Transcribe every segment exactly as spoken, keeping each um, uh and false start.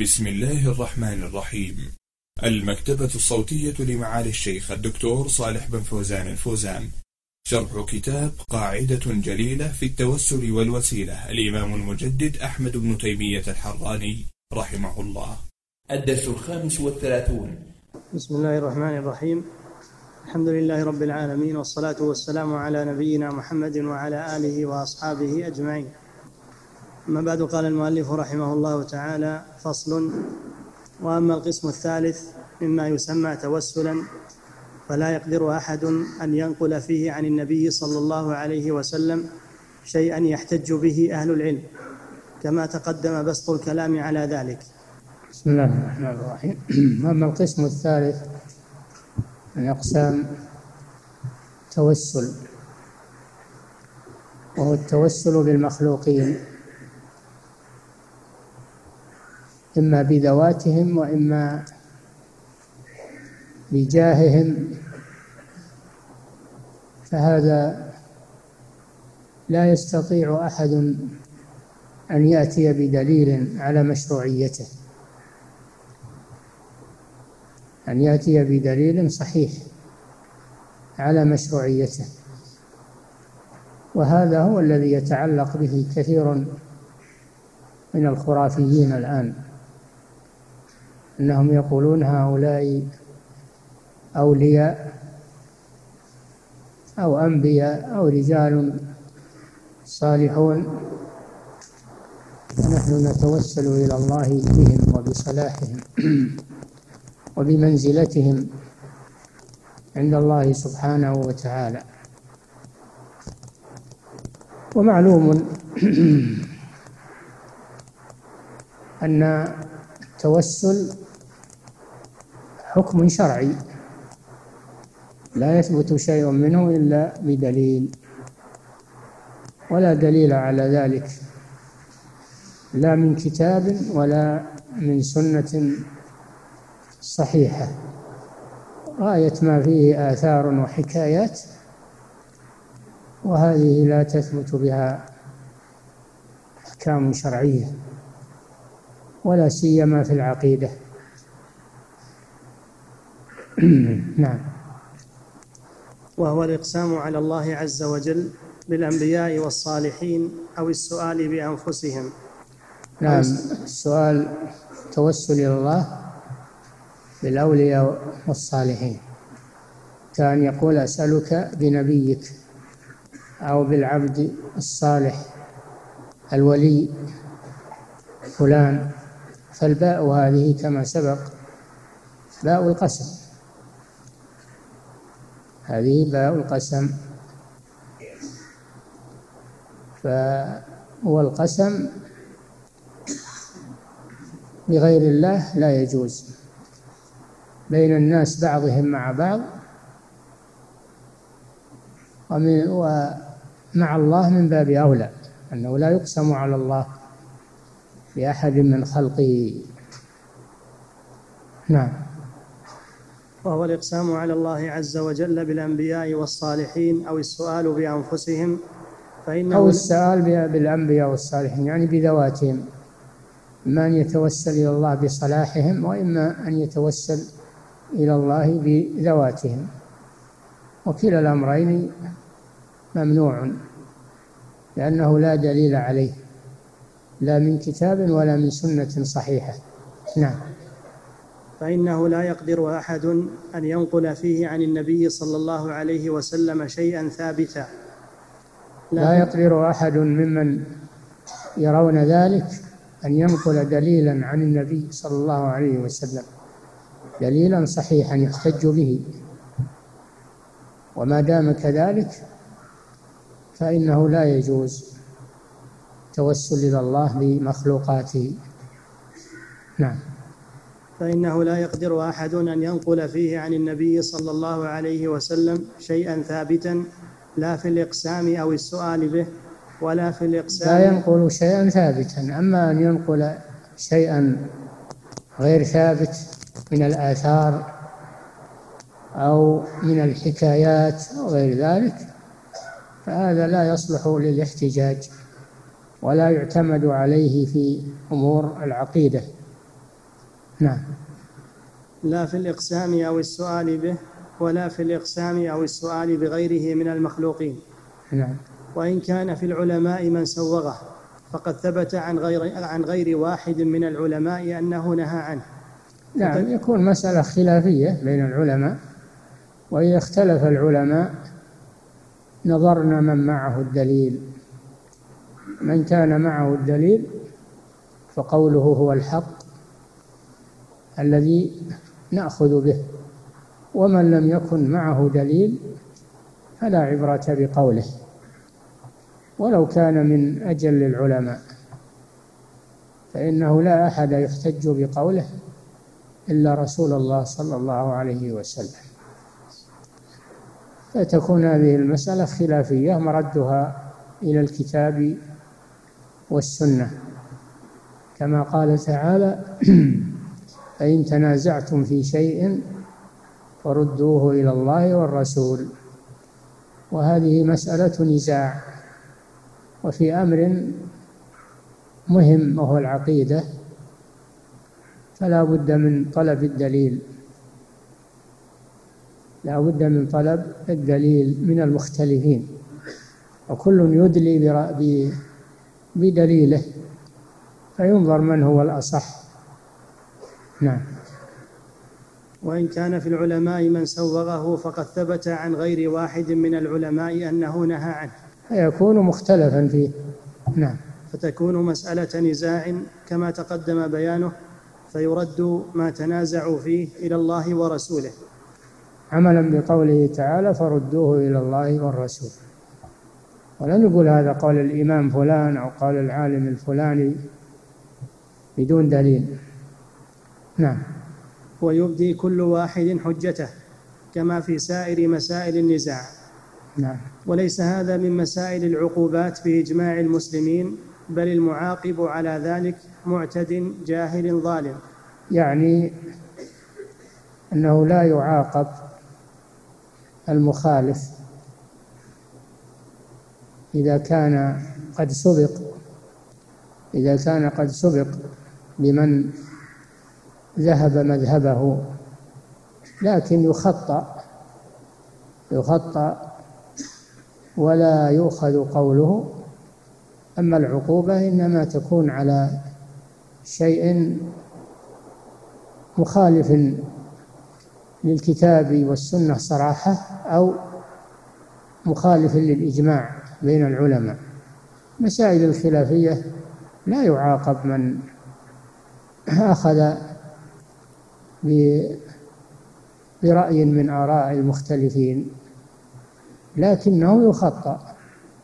بسم الله الرحمن الرحيم. المكتبة الصوتية لمعالي الشيخ الدكتور صالح بن فوزان الفوزان، شرح كتاب قاعدة جليلة في التوسل والوسيلة، الإمام المجدد أحمد بن تيمية الحراني رحمه الله. الدرس الخامس والثلاثون. بسم الله الرحمن الرحيم. الحمد لله رب العالمين، والصلاة والسلام على نبينا محمد وعلى آله وأصحابه أجمعين. أما بعد، قال المؤلف رحمه الله تعالى: فصل. وأما القسم الثالث مما يسمى توسلا فلا يقدر أحد أن ينقل فيه عن النبي صلى الله عليه وسلم شيئا يحتج به أهل العلم، كما تقدم بسط الكلام على ذلك. بسم الله الرحمن الرحيم. أما القسم الثالث من أقسام توسل، وهو التوسل بالمخلوقين، إما بذواتهم وإما بجاههم، فهذا لا يستطيع أحد أن يأتي بدليل على مشروعيته، أن يأتي بدليل صحيح على مشروعيته، وهذا هو الذي يتعلق به كثير من الخرافيين الآن، أنهم يقولون هؤلاء أولياء أو أنبياء أو رجال صالحون، ونحن نتوسل إلى الله بهم وبصلاحهم وبمنزلتهم عند الله سبحانه وتعالى. ومعلوم أن التوسل حكم شرعي لا يثبت شيء منه إلا بدليل، ولا دليل على ذلك لا من كتاب ولا من سنة صحيحة. غاية ما فيه آثار وحكايات، وهذه لا تثبت بها أحكام شرعية، ولا سيما في العقيدة. نعم. وهو الإقسام على الله عز وجل بالأنبياء والصالحين أو السؤال بأنفسهم. نعم، السؤال توسل إلى الله بالأولياء والصالحين، كان يقول: أسألك بنبيك، أو بالعبد الصالح الولي فلان. فالباء هذه كما سبق باء القسم، هذه باء القسم، فهو القسم بغير الله لا يجوز بين الناس بعضهم مع بعض، ومع الله من باب أولى، أنه لا يقسم على الله بأحد من خلقه. نعم. وهو الإقسام على الله عز وجل بالأنبياء والصالحين أو السؤال بأنفسهم، فإنه أو السؤال بالأنبياء والصالحين يعني بذواتهم، إما أن يتوسل إلى الله بصلاحهم، وإما أن يتوسل إلى الله بذواتهم، وكلا الأمرين ممنوع، لأنه لا دليل عليه لا من كتاب ولا من سنة صحيحة. نعم. فإنه لا يقدر أحد أن ينقل فيه عن النبي صلى الله عليه وسلم شيئا ثابتا. لا يقدر أحد ممن يرون ذلك أن ينقل دليلا عن النبي صلى الله عليه وسلم، دليلا صحيحا يحتج به، وما دام كذلك فإنه لا يجوز توسل إلى الله بمخلوقاته. نعم. فإنه لا يقدر أحد أن ينقل فيه عن النبي صلى الله عليه وسلم شيئا ثابتا، لا في الإقسام أو السؤال به، ولا في الإقسام. لا ينقل شيئا ثابتا، أما أن ينقل شيئا غير ثابت من الآثار أو من الحكايات وغير ذلك، فهذا لا يصلح للاحتجاج، ولا يعتمد عليه في أمور العقيدة. نعم. لا في الإقسام أو السؤال به، ولا في الإقسام أو السؤال بغيره من المخلوقين. نعم. وإن كان في العلماء من سوغه، فقد ثبت عن غير, عن غير واحد من العلماء أنه نهى عنه. نعم، يكون مسألة خلافية بين العلماء، وإذا اختلف العلماء نظرنا من معه الدليل. من كان معه الدليل فقوله هو الحق الذي نأخذ به، ومن لم يكن معه دليل فلا عبرة بقوله ولو كان من أجل العلماء، فإنه لا أحد يحتج بقوله إلا رسول الله صلى الله عليه وسلم. فتكون هذه المسألة خلافية مردها إلى الكتاب والسنة، كما قال تعالى: فإن تنازعتم في شيء فردوه إلى الله والرسول. وهذه مسألة نزاع، وفي أمر مهم وهو العقيدة فلا بد من طلب الدليل، لا بد من طلب الدليل من المختلفين، وكل يدلي بدليله فينظر من هو الأصح. نعم. وإن كان في العلماء من سوغه، فقد ثبت عن غير واحد من العلماء أنه نهى عنه، فيكون مختلفا فيه. نعم. فتكون مسألة نزاع كما تقدم بيانه، فيرد ما تنازعوا فيه إلى الله ورسوله، عملا بقوله تعالى: فردوه إلى الله والرسول. ولا نقول هذا قول الإمام فلان أو قال العالم الفلاني بدون دليل. نعم. ويبدي كل واحد حجته كما في سائر مسائل النزاع. نعم. وليس هذا من مسائل العقوبات بإجماع المسلمين، بل المعاقب على ذلك معتد جاهل ظالم. يعني أنه لا يعاقب المخالف إذا كان قد سبق إذا كان قد سبق بمن ذهب مذهبه، لكن يخطأ يخطأ ولا يؤخذ قوله. أما العقوبة إنما تكون على شيء مخالف للكتاب والسنة صراحة، أو مخالف للإجماع بين العلماء. مسائل الخلافية لا يعاقب من أخذ برأي من آراء المختلفين، لكنه يخطأ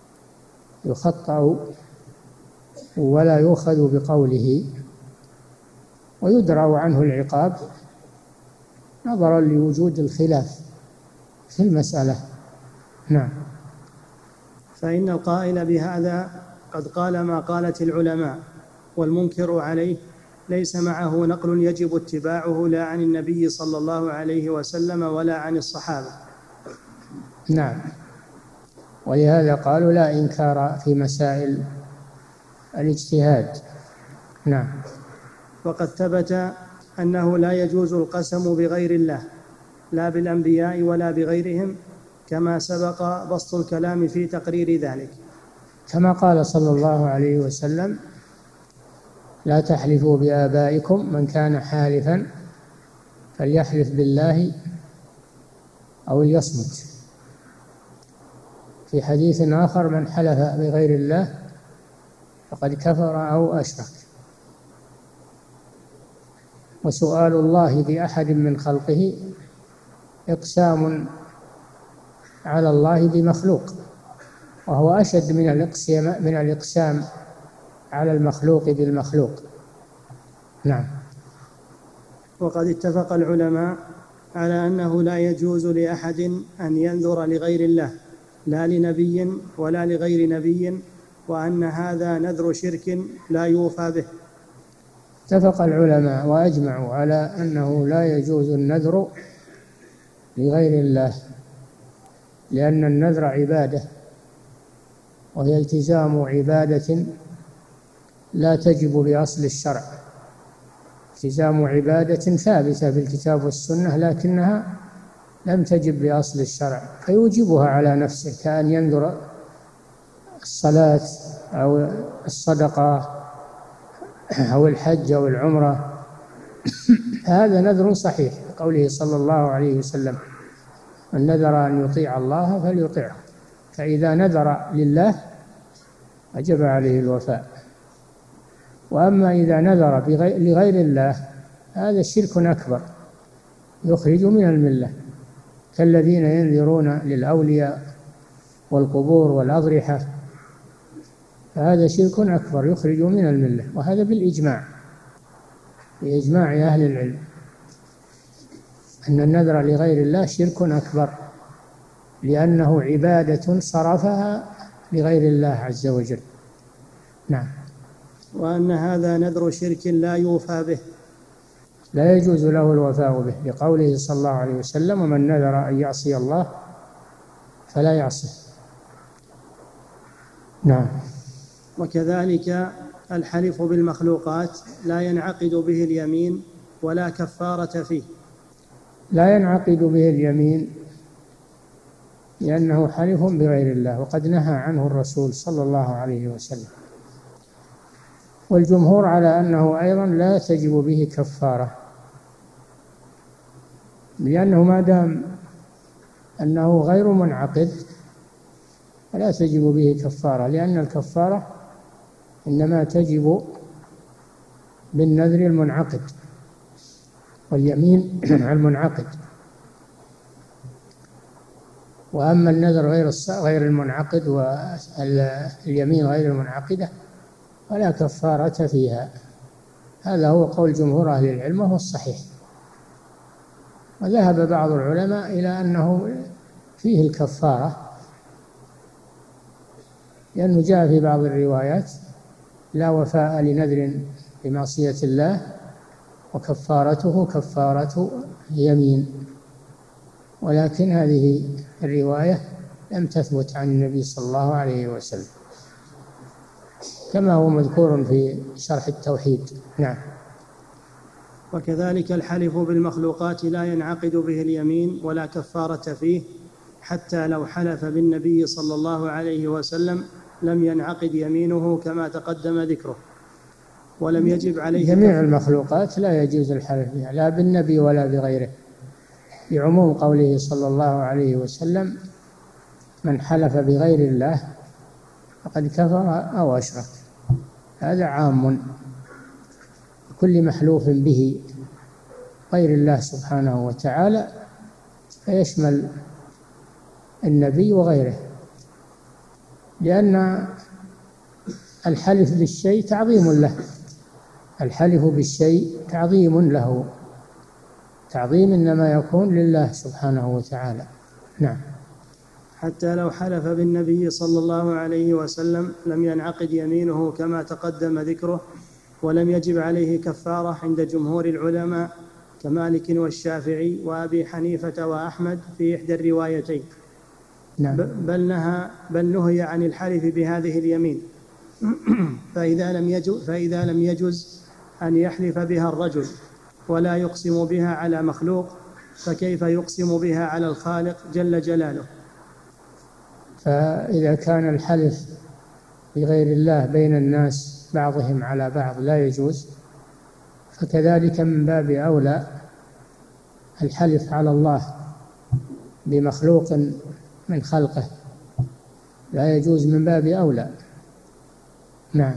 يخطأ ولا يؤخذ بقوله، ويدرأ عنه العقاب نظرا لوجود الخلاف في المسألة. نعم. فإن القائل بهذا قد قال ما قالت العلماء، والمنكر عليه ليس معه نقل يجب اتباعه لا عن النبي صلى الله عليه وسلم ولا عن الصحابة. نعم. ولهذا قالوا لا إنكار في مسائل الاجتهاد. نعم. وقد ثبت أنه لا يجوز القسم بغير الله، لا بالأنبياء ولا بغيرهم، كما سبق بسط الكلام في تقرير ذلك، كما قال صلى الله عليه وسلم: لا تحلفوا بآبائكم، من كان حالفا فليحلف بالله أو ليصمت. في حديث آخر: من حلف بغير الله فقد كفر أو أشرك. وسؤال الله بأحد من خلقه إقسام على الله بمخلوق، وهو أشد من الإقسام من الإقسام على المخلوق بالمخلوق. نعم. وقد اتفق العلماء على أنه لا يجوز لأحد أن ينذر لغير الله، لا لنبي ولا لغير نبي، وأن هذا نذر شرك لا يوفى به. اتفق العلماء وأجمعوا على أنه لا يجوز النذر لغير الله، لأن النذر عبادة، وهي التزام عبادة لا تجب بأصل الشرع، التزام عبادة ثابتة بالكتاب والسنة لكنها لم تجب بأصل الشرع فيوجبها على نفسه، كأن ينذر الصلاة أو الصدقة أو الحج أو العمرة. هذا نذر صحيح، قوله صلى الله عليه وسلم: من نذر أن يطيع الله فليطيعه، فإذا نذر لله وجب عليه الوفاء. وأما إذا نذر لغير الله هذا شرك أكبر يخرج من الملة، كالذين ينذرون للأولياء والقبور والأضرحة، فهذا شرك أكبر يخرج من الملة، وهذا بالإجماع، بإجماع أهل العلم أن النذر لغير الله شرك أكبر، لأنه عبادة صرفها لغير الله عز وجل. نعم. وأن هذا نذر شرك لا يوفى به، لا يجوز له الوفاء به، لقوله صلى الله عليه وسلم: ومن نذر أن يعصي الله فلا يعصه. نعم. وكذلك الحلف بالمخلوقات لا ينعقد به اليمين ولا كفارة فيه. لا ينعقد به اليمين لأنه حلف بغير الله، وقد نهى عنه الرسول صلى الله عليه وسلم. والجمهور على أنه أيضا لا تجب به كفارة، لأنه ما دام أنه غير منعقد فلا تجب به كفارة، لأن الكفارة إنما تجب بالنذر المنعقد واليمين المنعقد. وأما النذر غير غير المنعقد واليمين غير المنعقدة فلا كفارة فيها. هذا هو قول جمهور أهل العلم وهو الصحيح. وذهب بعض العلماء إلى أنه فيه الكفارة، لأنه جاء في بعض الروايات: لا وفاء لنذر بمعصية الله وكفارته كفارة يمين. ولكن هذه الرواية لم تثبت عن النبي صلى الله عليه وسلم، كما هو مذكور في شرح التوحيد. نعم. وكذلك الحلف بالمخلوقات لا ينعقد به اليمين ولا كفارة فيه، حتى لو حلف بالنبي صلى الله عليه وسلم لم ينعقد يمينه كما تقدم ذكره، ولم يجب عليه جميع المخلوقات لا يجوز الحلف بها، لا بالنبي ولا بغيره، لعموم قوله صلى الله عليه وسلم: من حلف بغير الله فقد كفر أو أشرك. هذا عام كل محلوف به غير الله سبحانه وتعالى، فيشمل النبي وغيره، لأن الحلف بالشيء تعظيم له، الحلف بالشيء تعظيم له، تعظيم إنما يكون لله سبحانه وتعالى. نعم. حتى لو حلف بالنبي صلى الله عليه وسلم لم ينعقد يمينه كما تقدم ذكره، ولم يجب عليه كفارة عند جمهور العلماء كمالك والشافعي وأبي حنيفة وأحمد في إحدى الروايتين. نعم. بل نهى بل نهي عن الحلف بهذه اليمين، فإذا لم يجوز فإذا لم يجوز أن يحلف بها الرجل ولا يقسم بها على مخلوق، فكيف يقسم بها على الخالق جل جلاله؟ فإذا كان الحلف بغير الله بين الناس بعضهم على بعض لا يجوز، فكذلك من باب أولى الحلف على الله بمخلوق من خلقه لا يجوز من باب أولى. نعم.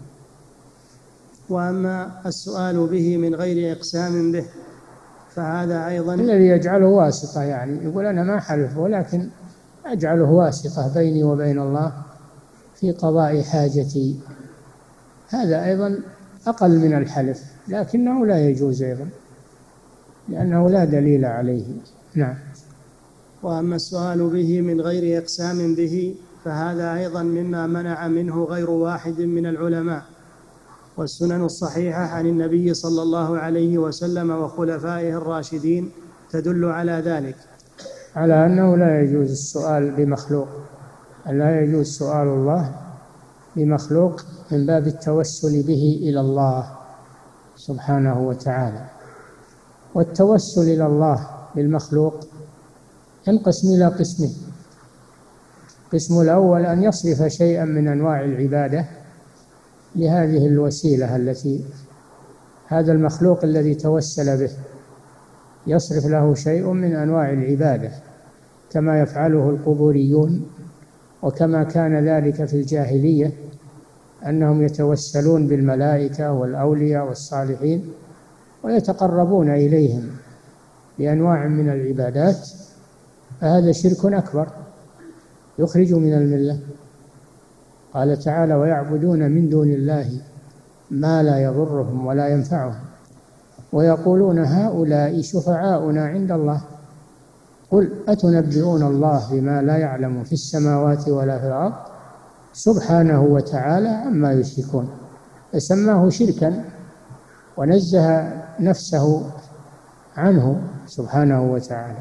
وأما السؤال به من غير إقسام به فهذا أيضا الذي يجعله واسطة، يعني يقول أنا ما حلف ولكن أجعله واسطة بيني وبين الله في قضاء حاجتي، هذا أيضا أقل من الحلف، لكنه لا يجوز أيضا لأنه لا دليل عليه. نعم. وأما السؤال به من غير إقسام به فهذا أيضا مما منع منه غير واحد من العلماء، والسنن الصحيحة عن النبي صلى الله عليه وسلم وخلفائه الراشدين تدل على ذلك، على أنه لا يجوز السؤال بمخلوق، لا يجوز سؤال الله بمخلوق من باب التوسل به إلى الله، سبحانه وتعالى. والتوسل إلى الله بالمخلوق ينقسم إلى قسمين: القسم الأول أن يصرف شيئا من أنواع العبادة لهذه الوسيلة التي هذا المخلوق الذي توسل به، يصرف له شيء من أنواع العبادة كما يفعله القبوريون، وكما كان ذلك في الجاهلية أنهم يتوسلون بالملائكة والأولياء والصالحين ويتقربون إليهم بأنواع من العبادات، فهذا شرك أكبر يخرج من الملة. قال تعالى: ويعبدون من دون الله ما لا يضرهم ولا ينفعهم ويقولون هؤلاء شفعاؤنا عند الله قل أتنبئون الله بما لا يعلم في السماوات ولا في الأرض سبحانه وتعالى عما يشركون. فسماه شركا ونزه نفسه عنه سبحانه وتعالى.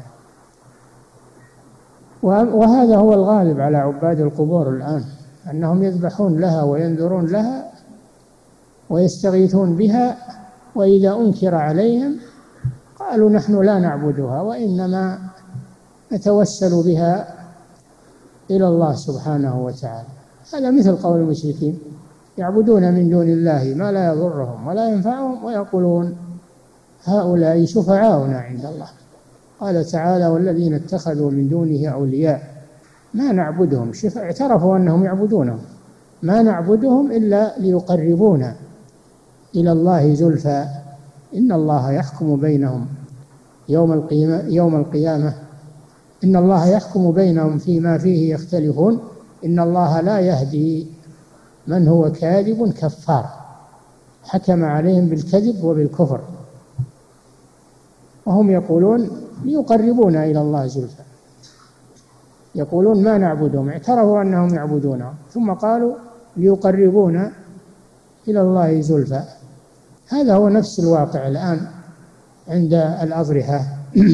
وهذا هو الغالب على عباد القبور الآن، أنهم يذبحون لها وينذرون لها ويستغيثون بها، وإذا أنكر عليهم قالوا نحن لا نعبدها وإنما نتوسل بها إلى الله سبحانه وتعالى. هذا مثل قول المشركين: يعبدون من دون الله ما لا يضرهم ولا ينفعهم ويقولون هؤلاء شفعاؤنا عند الله. قال تعالى: والذين اتخذوا من دونه أولياء ما نعبدهم، شف اعترفوا أنهم يعبدونهم، ما نعبدهم إلا ليقربونا إلى الله زلفى إن الله يحكم بينهم يوم القيامة يوم القيامة إن الله يحكم بينهم فيما فيه يختلفون إن الله لا يهدي من هو كاذب كفار. حكم عليهم بالكذب وبالكفر، وهم يقولون ليقربونا إلى الله زلفى، يقولون ما نعبدهم، اعترفوا أنهم يعبدونهم ثم قالوا ليقربونا إلى الله زلفى. هذا هو نفس الواقع الآن عند الأضرحة.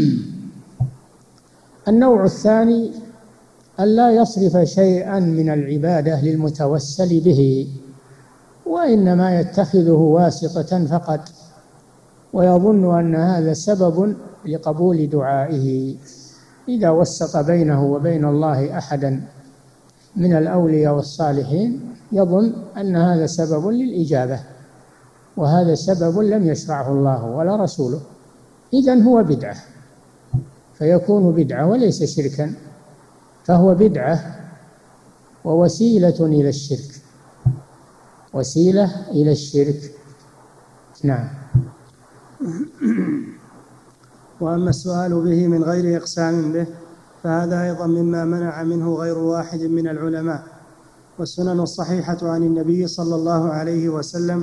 النوع الثاني ألا يصرف شيئا من العبادة للمتوسل به، وإنما يتخذه واسطة فقط، ويظن أن هذا سبب لقبول دعائه. إذا وسط بينه وبين الله أحدا من الأولياء والصالحين يظن أن هذا سبب للإجابة، وهذا سبب لم يشرعه الله ولا رسوله، إذن هو بدعة، فيكون بدعة وليس شركا، فهو بدعة ووسيلة إلى الشرك، وسيلة إلى الشرك. نعم. وأما السؤال به من غير إقسام به فهذا أيضا مما منع منه غير واحد من العلماء. والسنن الصحيحة عن النبي صلى الله عليه وسلم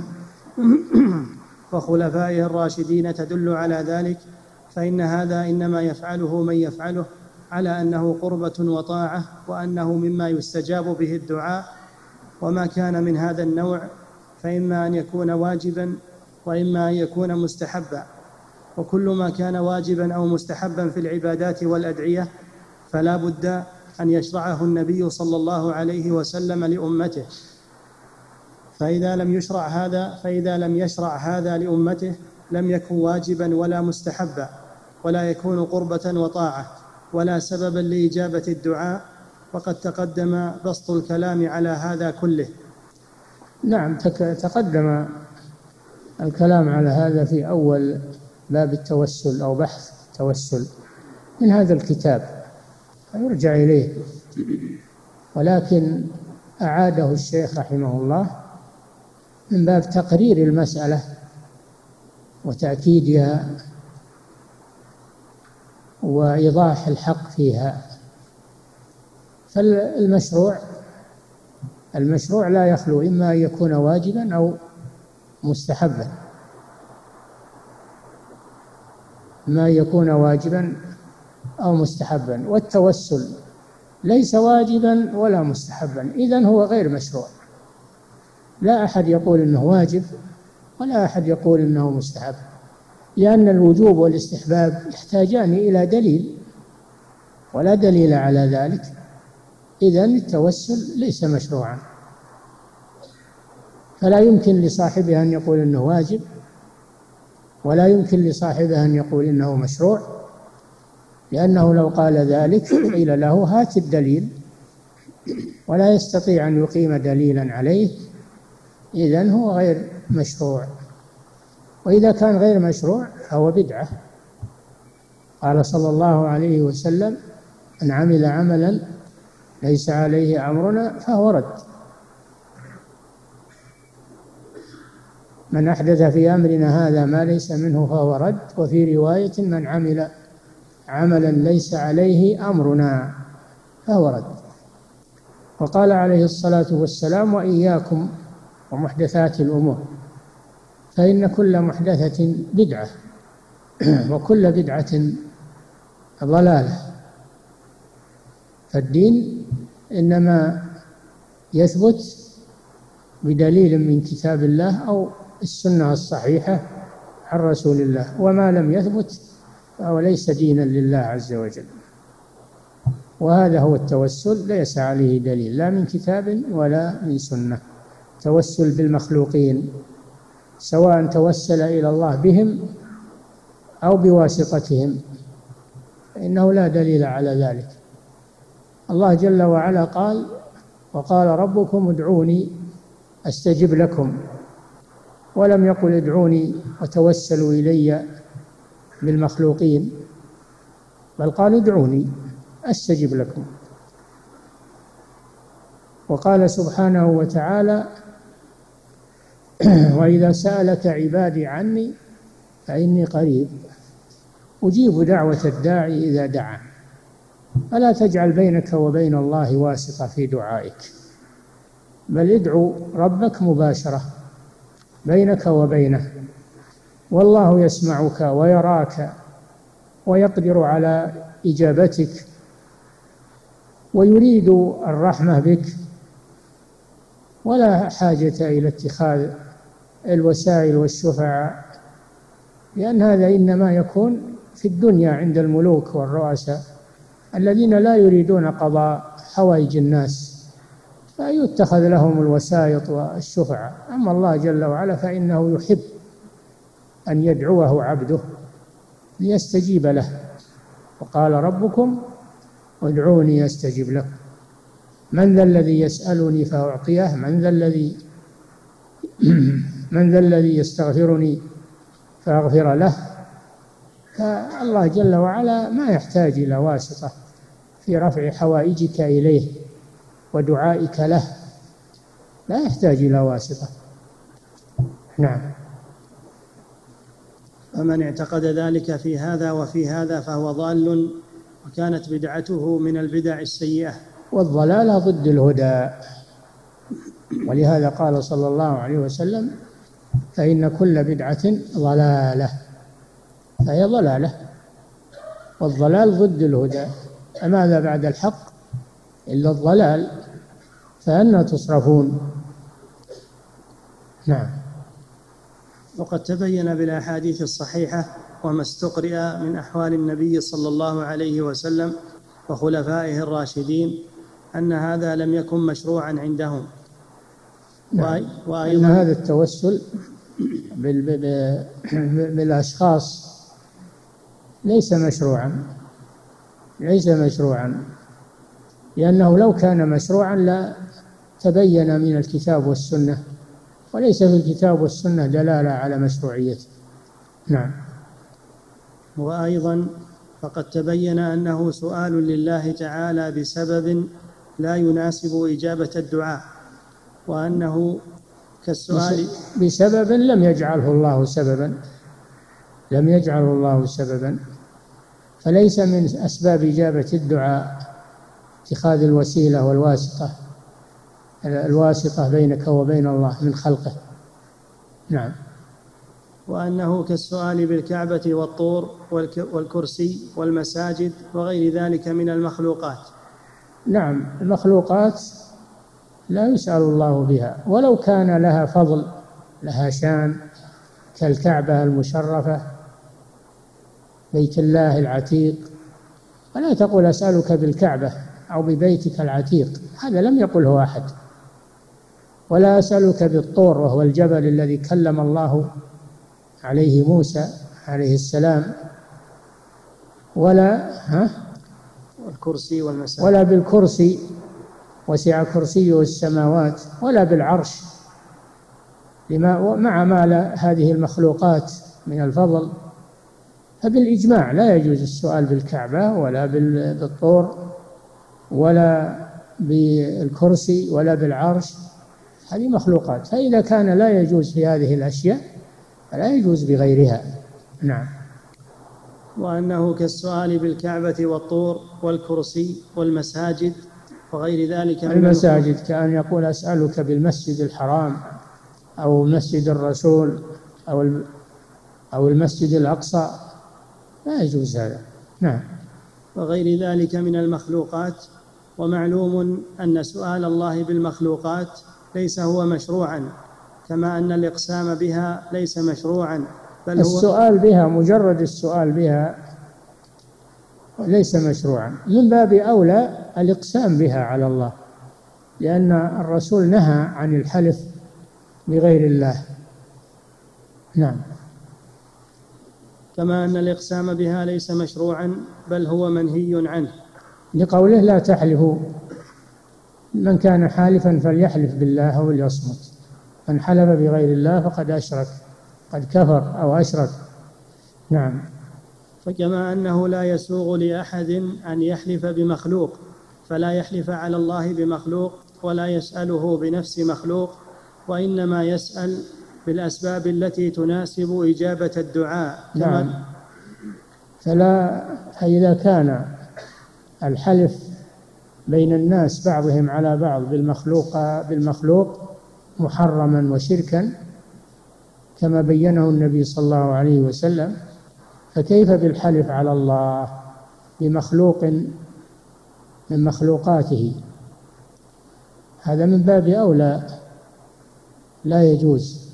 وخلفائه الراشدين تدل على ذلك، فإن هذا إنما يفعله من يفعله على أنه قربة وطاعة، وأنه مما يستجاب به الدعاء. وما كان من هذا النوع فإما أن يكون واجبا وإما أن يكون مستحبا، وكل ما كان واجبا أو مستحبا في العبادات والأدعية فلا بد أن يشرعه النبي صلى الله عليه وسلم لأمته. فإذا لم يشرع هذا فإذا لم يشرع هذا لأمته لم يكن واجبا ولا مستحبا، ولا يكون قربة وطاعة، ولا سببا لإجابة الدعاء، وقد تقدم بسط الكلام على هذا كله. نعم، تقدم الكلام على هذا في أول باب التوسل أو بحث التوسل من هذا الكتاب، يرجع إليه، ولكن أعاده الشيخ رحمه الله من باب تقرير المسألة وتأكيدها وإيضاح الحق فيها. فالمشروع المشروع لا يخلو إما أن يكون واجبا أو مستحبا، ما يكون واجبا أو مستحبا، والتوسل ليس واجبا ولا مستحبا، إذن هو غير مشروع. لا أحد يقول إنه واجب ولا أحد يقول إنه مستحب، لأن الوجوب والاستحباب يحتاجان إلى دليل، ولا دليل على ذلك، إذن التوسل ليس مشروعا. فلا يمكن لصاحبه أن يقول إنه واجب ولا يمكن لصاحبه أن يقول إنه مشروع، لأنه لو قال ذلك قيل له هات الدليل، ولا يستطيع أن يقيم دليلا عليه، إذن هو غير مشروع. وإذا كان غير مشروع فهو بدعة. قال صلى الله عليه وسلم: من عمل عملا ليس عليه أمرنا فهو رد. من أحدث في أمرنا هذا ما ليس منه فهو رد. وفي رواية: من عمل عملا ليس عليه أمرنا فهو رد. وقال عليه الصلاة والسلام: وإياكم ومحدثات الأمور فإن كل محدثة بدعة وكل بدعة ضلالة. فالدين إنما يثبت بدليل من كتاب الله أو السنة الصحيحة عن رسول الله، وما لم يثبت فهو ليس دينا لله عز وجل. وهذا هو التوسل، ليس عليه دليل لا من كتاب ولا من سنة. توسل بالمخلوقين سواء توسل إلى الله بهم أو بواسطتهم فإنه لا دليل على ذلك. الله جل وعلا قال: وقال ربكم ادعوني أستجب لكم، ولم يقل ادعوني وتوسلوا إلي بالمخلوقين، بل قال ادعوني أستجب لكم. وقال سبحانه وتعالى: وإذا سألك عبادي عني فإني قريب أجيب دعوة الداعي إذا دعا. فلا تجعل بينك وبين الله واسطة في دعائك، بل ادعو ربك مباشرة بينك وبينه، والله يسمعك ويراك ويقدر على إجابتك ويريد الرحمة بك، ولا حاجة إلى اتخاذ الوسائل والشفعاء، لأن هذا إنما يكون في الدنيا عند الملوك والرؤساء الذين لا يريدون قضاء حوائج الناس، فيتخذ لهم الوسائط والشفعاء. أما الله جل وعلا فإنه يحب أن يدعوه عبده ليستجيب له. وقال ربكم ادعوني أستجب لكم. من ذا الذي يسألني فأعطيه؟ من ذا الذي من ذا الذي يستغفرني فأغفر له؟ فالله جل وعلا ما يحتاج إلى واسطة في رفع حوائجك إليه ودعائك له، لا يحتاج إلى واسطة. نعم. فمن اعتقد ذلك في هذا وفي هذا فهو ضال، وكانت بدعته من البدع السيئة. والضلال ضد الهدى، ولهذا قال صلى الله عليه وسلم: فإن كل بدعة ضلالة، فهي ضلالة، والضلال ضد الهدى. فماذا بعد الحق إلا الضلال، فأنى تصرفون. نعم. وقد تبين بالأحاديث الصحيحة وما استقرئ من أحوال النبي صلى الله عليه وسلم وخلفائه الراشدين أن هذا لم يكن مشروعا عندهم. نعم. وأن هذا التوسل بالأشخاص ليس مشروعا، ليس مشروعا لأنه لو كان مشروعا لا تبين من الكتاب والسنة، وليس في الكتاب والسنة دلالة على مشروعيته. نعم. وأيضا فقد تبين أنه سؤال لله تعالى بسبب لا يناسب إجابة الدعاء، وأنه كالسؤال بسبب لم يجعله الله سببا، لم يجعله الله سببا، فليس من أسباب إجابة الدعاء اتخاذ الوسيلة والواسطة، الواسطة بينك وبين الله من خلقه. نعم. وأنه كالسؤال بالكعبة والطور والكرسي والمساجد وغير ذلك من المخلوقات. نعم، المخلوقات لا يسأل الله بها، ولو كان لها فضل، لها شان، كالكعبة المشرفة، بيت الله العتيق. ولا تقول أسألك بالكعبة أو ببيتك العتيق، هذا لم يقله أحد. ولا أسألك بالطور وهو الجبل الذي كلم الله عليه موسى عليه السلام، ولا ها الكرسي والمساجد، ولا بالكرسي وسع كرسيه السماوات، ولا بالعرش لما مع ما هذه المخلوقات من الفضل. فبالإجماع لا يجوز السؤال بالكعبة ولا بالطور ولا بالكرسي ولا بالعرش، هذه مخلوقات. فإذا كان لا يجوز في هذه الأشياء فلا يجوز بغيرها. نعم. وأنه كالسؤال بالكعبة والطور والكرسي والمساجد وغير ذلك من المساجد، كأن يقول أسألك بالمسجد الحرام أو مسجد الرسول أو أو المسجد الأقصى، لا يجوز هذا. نعم. وغير ذلك من المخلوقات. ومعلوم أن سؤال الله بالمخلوقات ليس هو مشروعا، كما أن الإقسام بها ليس مشروعا، بل هو السؤال بها، مجرد السؤال بها ليس مشروعا. من باب أولى الإقسام بها على الله، لأن الرسول نهى عن الحلف بغير الله. نعم. كما أن الإقسام بها ليس مشروعا بل هو منهي عنه، لقوله لا تحلفوا، من كان حالفا فليحلف بالله أو ليصمت، من حلف بغير الله فقد أشرك، قد كفر أو أشرك. نعم. فكما أنه لا يسوغ لأحد أن يحلف بمخلوق فلا يحلف على الله بمخلوق ولا يسأله بنفس مخلوق، وإنما يسأل بالأسباب التي تناسب إجابة الدعاء. نعم. فلا فإذا كان الحلف بين الناس بعضهم على بعض بالمخلوق بالمخلوق محرما وشركا كما بينه النبي صلى الله عليه وسلم، فكيف بالحلف على الله بمخلوق من مخلوقاته؟ هذا من باب أولى لا يجوز.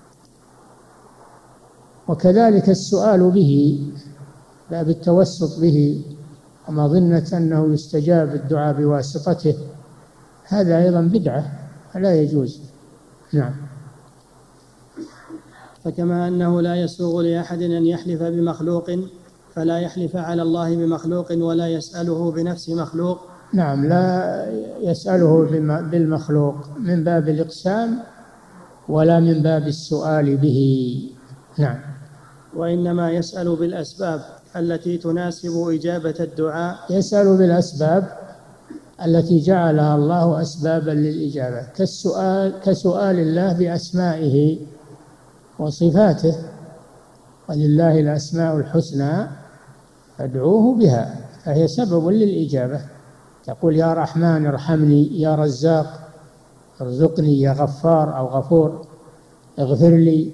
وكذلك السؤال به، باب التوسط به ومظنة أنه يستجاب الدعاء بواسطته، هذا أيضا بدعة لا يجوز. نعم. فكما أنه لا يسوغ لأحد أن يحلف بمخلوق فلا يحلف على الله بمخلوق ولا يسأله بنفس مخلوق. نعم، لا يسأله بالمخلوق من باب الإقسام ولا من باب السؤال به. نعم. وإنما يسأل بالأسباب التي تناسب إجابة الدعاء. يسأل بالأسباب التي جعلها الله أسبابا للإجابة، كالسؤال كسؤال الله بأسمائه وصفاته، ولله الأسماء الحسنى فادعوه بها، فهي سبب للإجابة. تقول يا رحمن ارحمني، يا رزاق ارزقني، يا غفار أو غفور اغفر لي،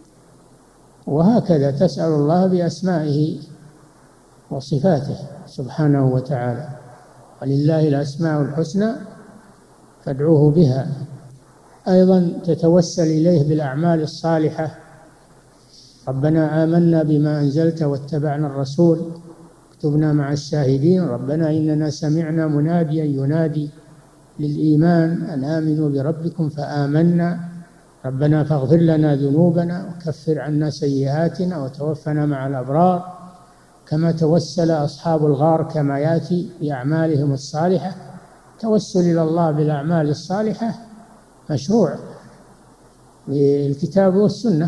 وهكذا تسأل الله بأسمائه وصفاته سبحانه وتعالى. ولله الأسماء الحسنى فادعوه بها. أيضا تتوسل إليه بالأعمال الصالحة، ربنا آمنا بما أنزلت واتبعنا الرسول اكتبنا مع الشاهدين، ربنا إننا سمعنا مناديا ينادي للإيمان أن آمنوا بربكم فآمنا، ربنا فاغفر لنا ذنوبنا وكفر عنا سيئاتنا وتوفنا مع الأبرار. كما توسل أصحاب الغار كما يأتي بأعمالهم الصالحة. توسل إلى الله بالأعمال الصالحة مشروع بالكتاب والسنة.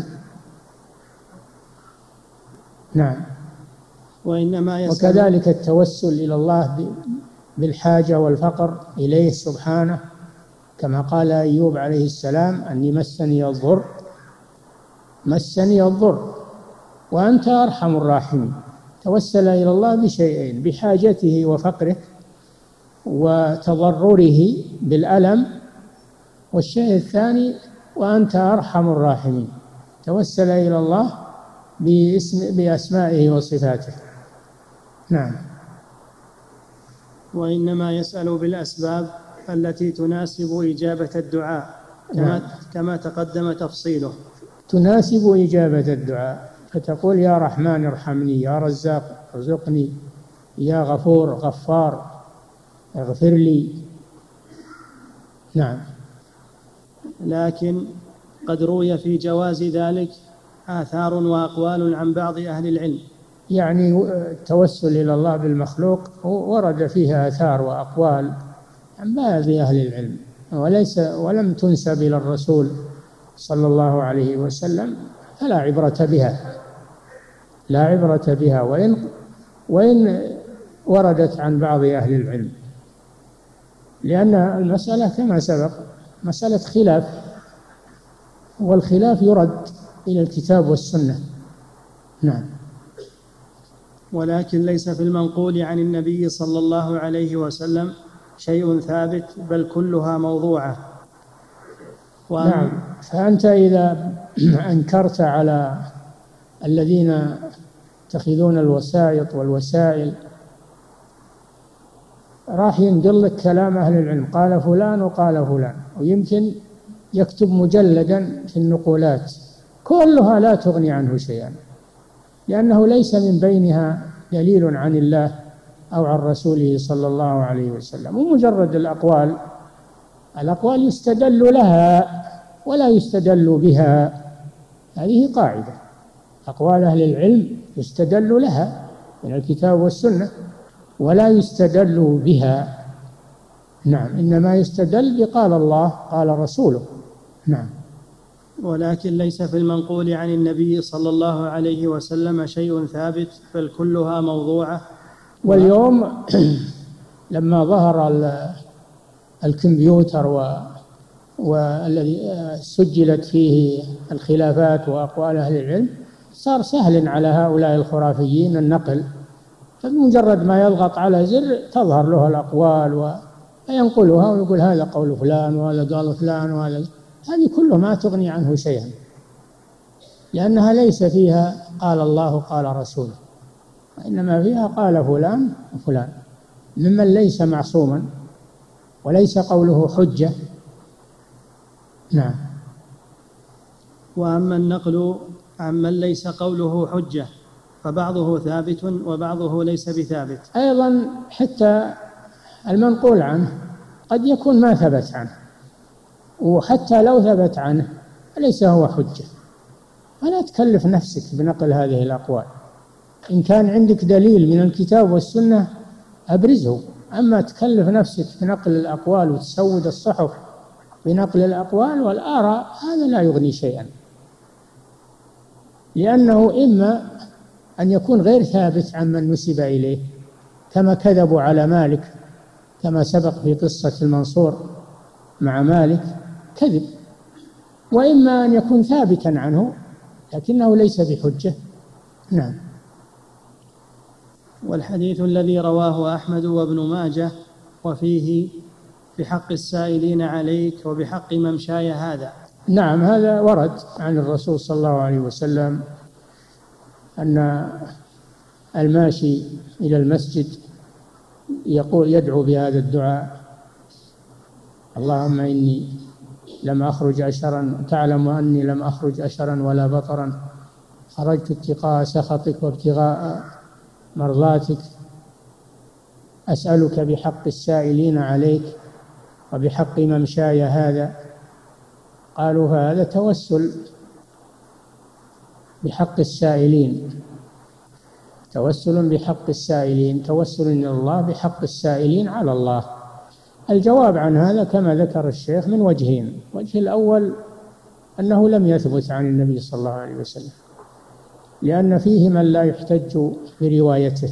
نعم. وإنما وكذلك التوسل إلى الله بالحاجة والفقر إليه سبحانه، كما قال أيوب عليه السلام أني مسني الضر مسني الضر وأنت أرحم الراحمين. توسل إلى الله بشيئين، بحاجته وفقره وتضرره بالألم، والشيء الثاني وأنت أرحم الراحمين. توسل إلى الله باسم بأسمائه وصفاته. نعم. وإنما يسأل بالأسباب التي تناسب إجابة الدعاء كما, نعم. كما تقدم تفصيله. تناسب إجابة الدعاء، فتقول يا رحمن ارحمني، يا رزاق ارزقني، يا غفور غفار اغفر لي. نعم. لكن قد روي في جواز ذلك آثار وأقوال عن بعض أهل العلم. يعني التوسل إلى الله بالمخلوق ورد فيه آثار وأقوال عن بعض أهل العلم، وليس ولم تنسب إلى الرسول صلى الله عليه وسلم، فلا عبرة بها، لا عبرة بها وإن وإن وردت عن بعض أهل العلم، لأن المسألة كما سبق مسألة خلاف، والخلاف يرد إلى الكتاب والسنة. نعم. ولكن ليس في المنقول عن النبي صلى الله عليه وسلم شيء ثابت، بل كلها موضوعة. نعم. فأنت إذا أنكرت على الذين يتخذون الوسائط والوسائل راح ينقل لك كلام أهل العلم، قال فلان وقال فلان، ويمكن يكتب مجلدا في النقولات كلها لا تغني عنه شيئا، لأنه ليس من بينها دليل عن الله أو عن رسوله صلى الله عليه وسلم، ومجرد الأقوال الأقوال يستدل لها ولا يستدل بها، هذه قاعدة، أقوال أهل العلم يستدل لها من الكتاب والسنة ولا يستدل بها. نعم. إنما يستدل بقال الله قال رسوله. نعم. ولكن ليس في المنقول عن النبي صلى الله عليه وسلم شيء ثابت، بل كلها موضوعة. واليوم لما ظهر الكمبيوتر و والذي سجلت فيه الخلافات وأقوال أهل العلم، صار سهل على هؤلاء الخرافيين النقل، فبمجرد ما يضغط على زر تظهر له الأقوال وينقلها ويقول هذا قول فلان وهذا قال فلان وهذا، هذه كله ما تغني عنه شيئا، لأنها ليس فيها قال الله قال رسوله، وإنما فيها قال فلان وفلان ممن ليس معصوما وليس قوله حجة. نعم. وأما النقل عمن ليس قوله حجة فبعضه ثابت وبعضه ليس بثابت. أيضا حتى المنقول عنه قد يكون ما ثبت عنه، وحتى لو ثبت عنه ليس هو حجة، فلا تكلف نفسك بنقل هذه الأقوال. إن كان عندك دليل من الكتاب والسنة أبرزه، أما تكلف نفسك بنقل الأقوال وتسود الصحف بنقل الأقوال والآراء هذا لا يغني شيئا، لأنه إما أن يكون غير ثابت عمن نسب إليه كما كذبوا على مالك، كما سبق في قصة المنصور مع مالك كذب، وإما أن يكون ثابتا عنه لكنه ليس بحجة. نعم. والحديث الذي رواه أحمد وابن ماجه وفيه بحق السائلين عليك وبحق ممشاي هذا. نعم، هذا ورد عن الرسول صلى الله عليه وسلم أن الماشي إلى المسجد يقول يدعو بهذا الدعاء: اللهم إني لم أخرج أشرا، تعلم أني لم أخرج أشرا ولا بطرا، خرجت اتقاء سخطك وابتغاء مرضاتك، أسألك بحق السائلين عليك وبحق ممشاي هذا. قالوا هذا توسل بحق السائلين، توسل بحق السائلين، توسل إلى الله بحق السائلين على الله. الجواب عن هذا كما ذكر الشيخ من وجهين: الوجه الأول أنه لم يثبت عن النبي صلى الله عليه وسلم، لأن فيه من لا يحتج بروايته،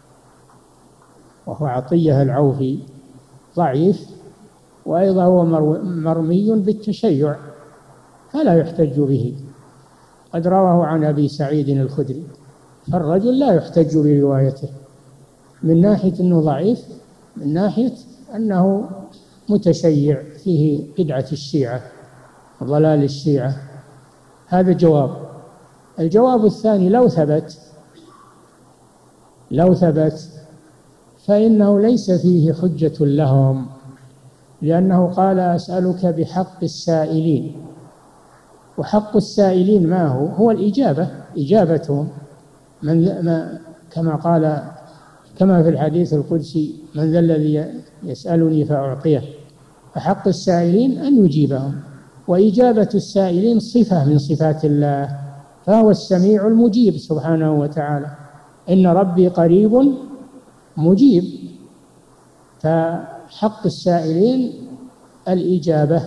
وهو عطية العوفي ضعيف، وأيضا هو مرمي بالتشيع فلا يحتج به، قد رواه عن أبي سعيد الخدري، فالرجل لا يحتج بروايته من ناحية أنه ضعيف، من ناحية أنه متشيع فيه بدعة الشيعة وضلال الشيعة. هذا جواب. الجواب الثاني: لو ثبت لو ثبت فإنه ليس فيه حجة لهم، لأنه قال: أسألك بحق السائلين، وحق السائلين ما هو؟ هو الإجابة، إجابتهم من ما كما قال كما في الحديث القدسي: من ذا الذي يسألني فأعطيه. فحق السائلين أن يجيبهم، وإجابة السائلين صفة من صفات الله فهو السميع المجيب سبحانه وتعالى. إن ربي قريب مجيب. فحق السائلين الإجابة،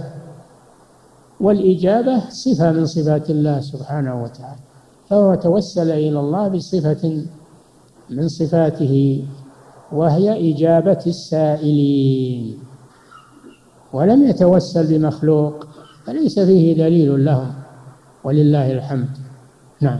والإجابة صفة من صفات الله سبحانه وتعالى، فهو توسل إلى الله بصفة من صفاته وهي إجابة السائلين، ولم يتوسل بمخلوق، فليس فيه دليل لهم، ولله الحمد. نعم.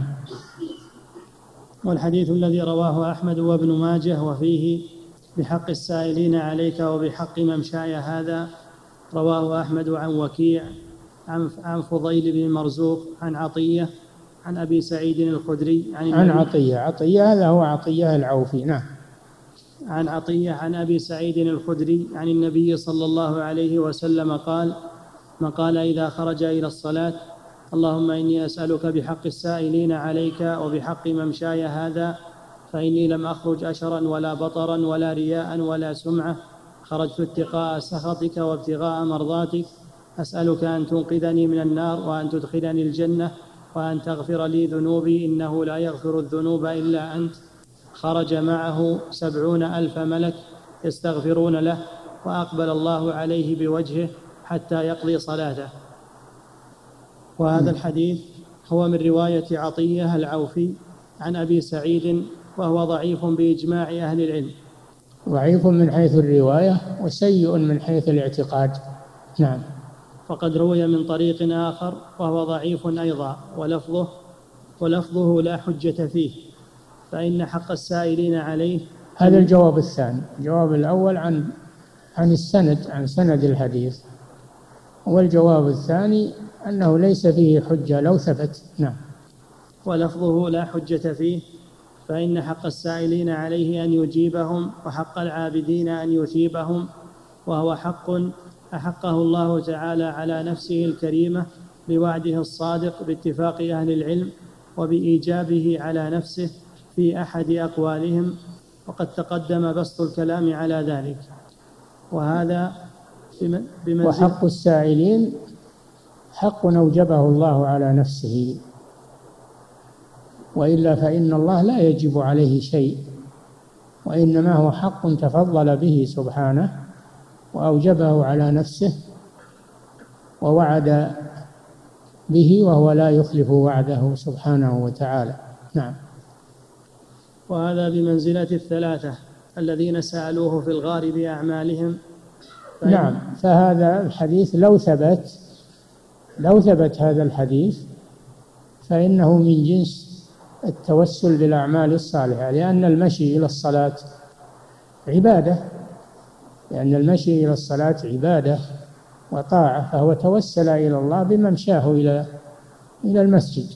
والحديث الذي رواه أحمد وابن ماجه وفيه بحق السائلين عليك وبحق ممشاي هذا، رواه أحمد عن وكيع عن فضيل بن مرزوق عن عطية عن أبي سعيد الخدري عن, عن عطية عطية هذا هو عطية العوفي. نعم. عن عطية عن أبي سعيد الخدري عن النبي صلى الله عليه وسلم قال: من قال إذا خرج إلى الصلاة: اللهم إني أسألك بحق السائلين عليك وبحق ممشاي هذا، فإني لم أخرج أشرا ولا بطرا ولا رياء ولا سمعة، خرجت اتقاء سخطك وابتغاء مرضاتك، أسألك أن تنقذني من النار وأن تدخلني الجنة وأن تغفر لي ذنوبي إنه لا يغفر الذنوب إلا أنت. خرج معه سبعون ألف ملك يستغفرون له، وأقبل الله عليه بوجهه حتى يقضي صلاته. وهذا الحديث هو من رواية عطية العوفي عن أبي سعيد، وهو ضعيف بإجماع أهل العلم. ضعيف من حيث الرواية وسيء من حيث الاعتقاد. نعم. فقد روي من طريق آخر وهو ضعيف أيضا، ولفظه ولفظه لا حجة فيه، فإن حق السائلين عليه. هذا الجواب الثاني. الجواب الأول عن عن السند عن سند الحديث، والجواب الثاني أنه ليس فيه حجة لو ثبت. نعم. ولفظه لا حجة فيه، فإن حق السائلين عليه أن يجيبهم، وحق العابدين أن يثيبهم، وهو حق أحقه الله تعالى على نفسه الكريمة بوعده الصادق باتفاق أهل العلم، وبإيجابه على نفسه في أحد أقوالهم، وقد تقدم بسط الكلام على ذلك. وهذا بمنزل. وحق السائلين حق أوجبه الله على نفسه، وإلا فإن الله لا يجب عليه شيء، وإنما هو حق تفضل به سبحانه وأوجبه على نفسه ووعد به، وهو لا يخلف وعده سبحانه وتعالى. نعم. وهذا بمنزلة الثلاثة الذين سألوه في الغار بأعمالهم. نعم. فهذا الحديث لو ثبت لو ثبت هذا الحديث فإنه من جنس التوسل بالأعمال الصالحة، لأن المشي إلى الصلاة عبادة لأن المشي إلى الصلاة عبادة وطاعة، فهو توسل إلى الله بممشاه إلى إلى المسجد.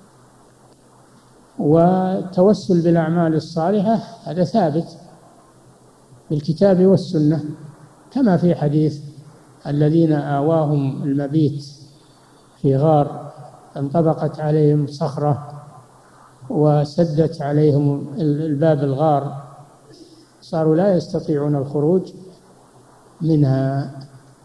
والتوسل بالأعمال الصالحة هذا ثابت بالكتاب والسنة، كما في حديث الذين آواهم المبيت في غار انطبقت عليهم صخرة وسدت عليهم الباب الغار، صاروا لا يستطيعون الخروج منها،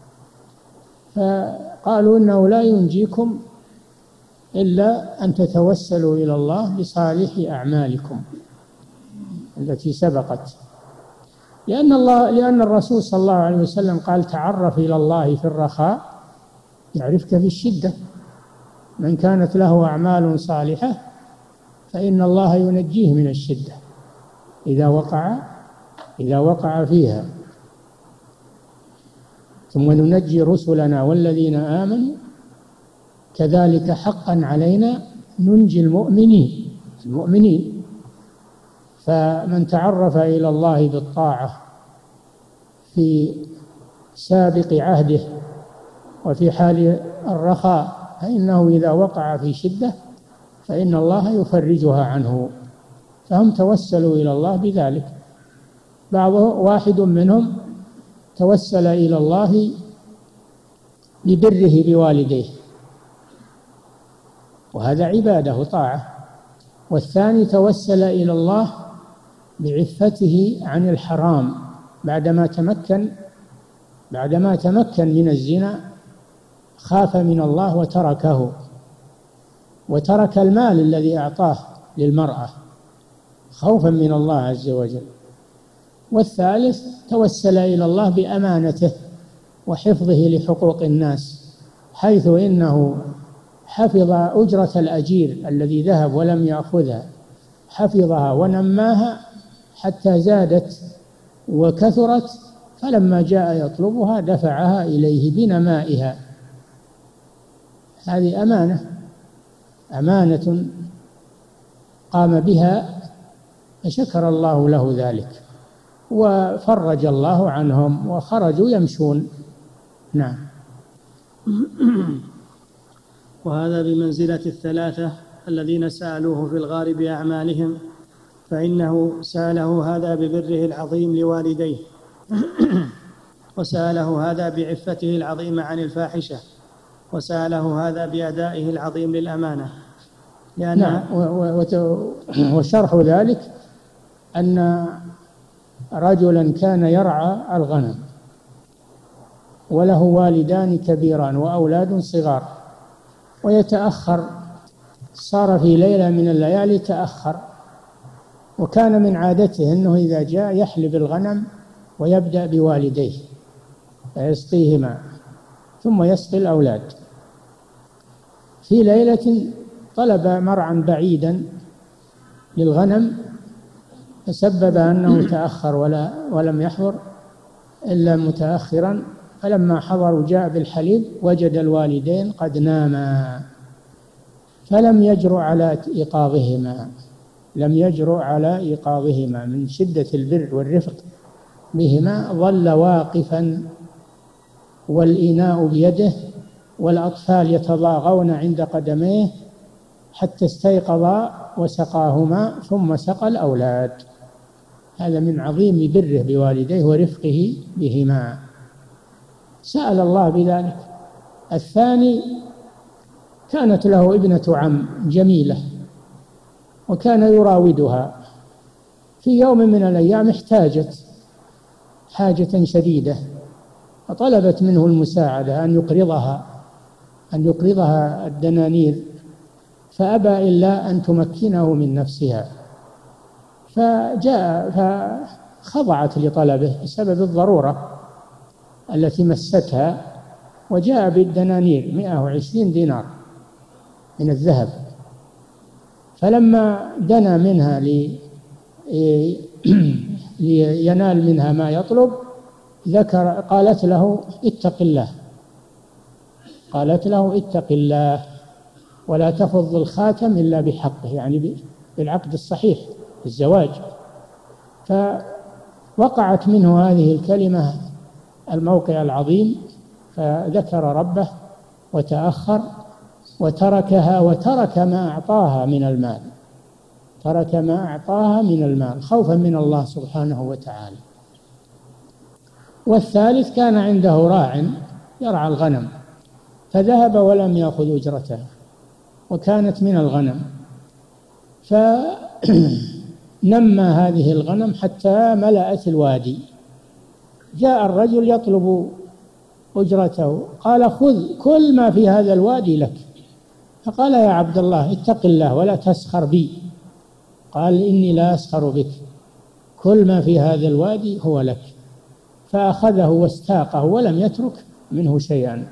فقالوا إنه لا ينجيكم إلا أن تتوسلوا إلى الله بصالح أعمالكم التي سبقت، لأن الله لأن الرسول صلى الله عليه وسلم قال: تعرف إلى الله في الرخاء يعرفك في الشدة. من كانت له أعمال صالحة فإن الله ينجيه من الشدة إذا وقع إذا وقع فيها. ثم ننجي رسلنا والذين آمنوا كذلك حقا علينا ننجي المؤمنين المؤمنين فمن تعرف إلى الله بالطاعة في سابق عهده وفي حال الرخاء فإنه إذا وقع في شدة فإن الله يفرجها عنه، فهم توسلوا إلى الله بذلك. بعضه واحد منهم توسل إلى الله ببره بوالديه، وهذا عبادة وطاعة، والثاني توسل إلى الله بعفته عن الحرام بعدما تمكن بعدما تمكن من الزنا، خاف من الله وتركه. وترك المال الذي أعطاه للمرأة خوفا من الله عز وجل. والثالث توسل إلى الله بأمانته وحفظه لحقوق الناس، حيث إنه حفظ أجرة الأجير الذي ذهب ولم يأخذها، حفظها ونماها حتى زادت وكثرت، فلما جاء يطلبها دفعها إليه بنمائها. هذه أمانة أمانة قام بها، فشكر الله له ذلك وفرج الله عنهم وخرجوا يمشون. نعم. وهذا بمنزلة الثلاثة الذين سألوه في الغار بأعمالهم، فإنه سأله هذا ببره العظيم لوالديه، وسأله هذا بعفته العظيمة عن الفاحشة، وسأله هذا بأدائه العظيم للأمانة. لأن نعم. وشرح ذلك أن رجلا كان يرعى الغنم وله والدان كبيران وأولاد صغار، ويتأخر، صار في ليلة من الليالي تأخر، وكان من عادته أنه إذا جاء يحلب الغنم ويبدأ بوالديه فيسقيهما ثم يسقي الأولاد. في ليلة طلب مرعا بعيدا للغنم فسبب أنه تأخر ولا ولم يحضر إلا متأخرا، فلما حضروا جاء بالحليب وجد الوالدين قد ناما فلم يجرؤ على إيقاظهما لم يجرؤ على إيقاظهما من شدة البر والرفق بهما، ظل واقفا والإناء بيده والأطفال يتضاغون عند قدميه حتى استيقظا وسقاهما ثم سقى الأولاد. هذا من عظيم بره بوالديه ورفقه بهما، سأل الله بذلك. الثاني كانت له ابنة عم جميلة وكان يراودها، في يوم من الأيام احتاجت حاجة شديدة فطلبت منه المساعدة أن يقرضها أن يقرضها الدنانير، فأبى إلا أن تمكنه من نفسها، فجاء فخضعت لطلبه بسبب الضرورة التي مستها، وجاء بالدنانير مئة وعشرين دينار من الذهب. فلما دنا منها لي لينال منها ما يطلب ذكر قالت له اتق الله قالت له اتق الله ولا تفض الخاتم إلا بحقه، يعني بالعقد الصحيح الزواج. فوقعت منه هذه الكلمة الموقع العظيم، فذكر ربه وتأخر وتركها وترك ما أعطاها من المال ترك ما أعطاها من المال خوفا من الله سبحانه وتعالى. والثالث كان عنده راع يرعى الغنم فذهب ولم يأخذ أجرتها وكانت من الغنم، فنمى هذه الغنم حتى ملأت الوادي. جاء الرجل يطلب أجرته قال خذ كل ما في هذا الوادي لك. فقال يا عبد الله اتق الله ولا تسخر بي. قال إني لا أسخر بك، كل ما في هذا الوادي هو لك. فأخذه واستاقه ولم يترك منه شيئا.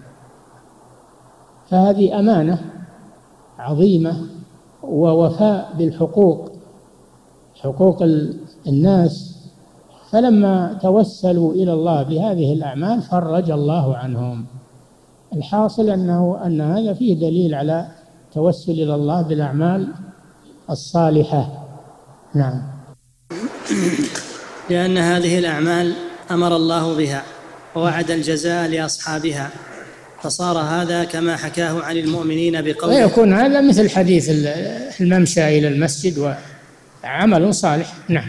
فهذه أمانة عظيمة ووفاء بالحقوق، حقوق الناس. فلما توسلوا إلى الله بهذه الأعمال فرج الله عنهم. الحاصل أنه أن هذا فيه دليل على توسل إلى الله بالأعمال الصالحة. نعم. لأن هذه الأعمال أمر الله بها ووعد الجزاء لأصحابها، فصار هذا كما حكاه عن المؤمنين بقوله. ويكون هذا مثل حديث الممشى إلى المسجد وعمل صالح. نعم.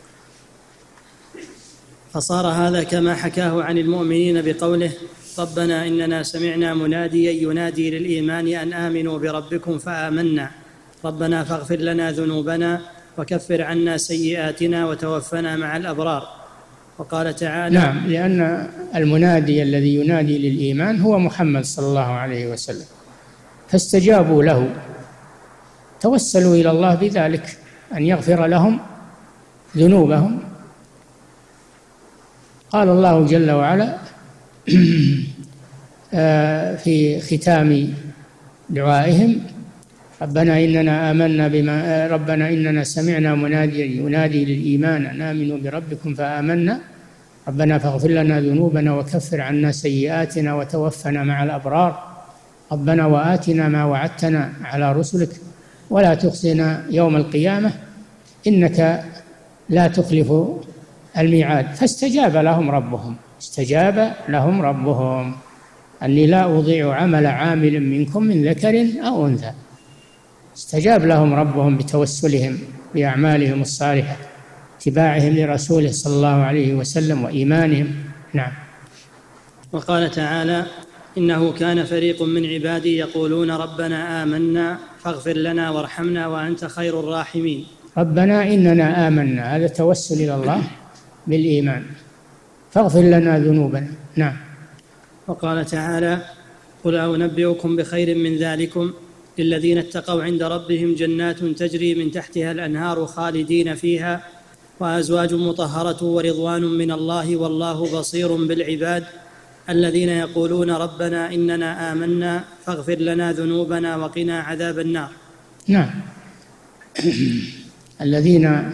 فصار هذا كما حكاه عن المؤمنين بقوله ربنا إننا سمعنا مناديا ينادي للإيمان أن آمنوا بربكم فآمنا ربنا فاغفر لنا ذنوبنا وكفر عنا سيئاتنا وتوفنا مع الأبرار. وقال تعالى نعم، لأن المنادي الذي ينادي للإيمان هو محمد صلى الله عليه وسلم، فاستجابوا له توسلوا إلى الله بذلك، أن يغفر لهم ذنوبهم. قال الله جل وعلا في ختام دعائهم: ربنا إننا آمنا بما ربنا إننا سمعنا مناديا ينادي للإيمان أن آمنوا بربكم فآمنا ربنا فاغفر لنا ذنوبنا وكفر عنا سيئاتنا وتوفنا مع الأبرار ربنا وآتنا ما وعدتنا على رسلك ولا تخزنا يوم القيامة إنك لا تخلف الميعاد. فاستجاب لهم ربهم استجاب لهم ربهم أني لا أضيع عمل عامل منكم من ذكر أو أنثى. استجاب لهم ربهم بتوسلهم بأعمالهم الصالحة، اتباعهم لرسوله صلى الله عليه وسلم وإيمانهم. نعم. وقال تعالى: إنه كان فريق من عبادي يقولون ربنا آمنا فاغفر لنا وارحمنا وأنت خير الراحمين. ربنا إننا آمنا، هذا توسل إلى الله بالإيمان، فاغفر لنا ذنوبنا. نعم. وقال تعالى: قل أنبئكم بخير من ذلكم للذين اتقوا عند ربهم جنات تجري من تحتها الأنهار خالدين فيها وأزواج مطهرة ورضوان من الله والله بصير بالعباد الذين يقولون ربنا إننا آمنا فاغفر لنا ذنوبنا وقنا عذاب النار. نعم. الذين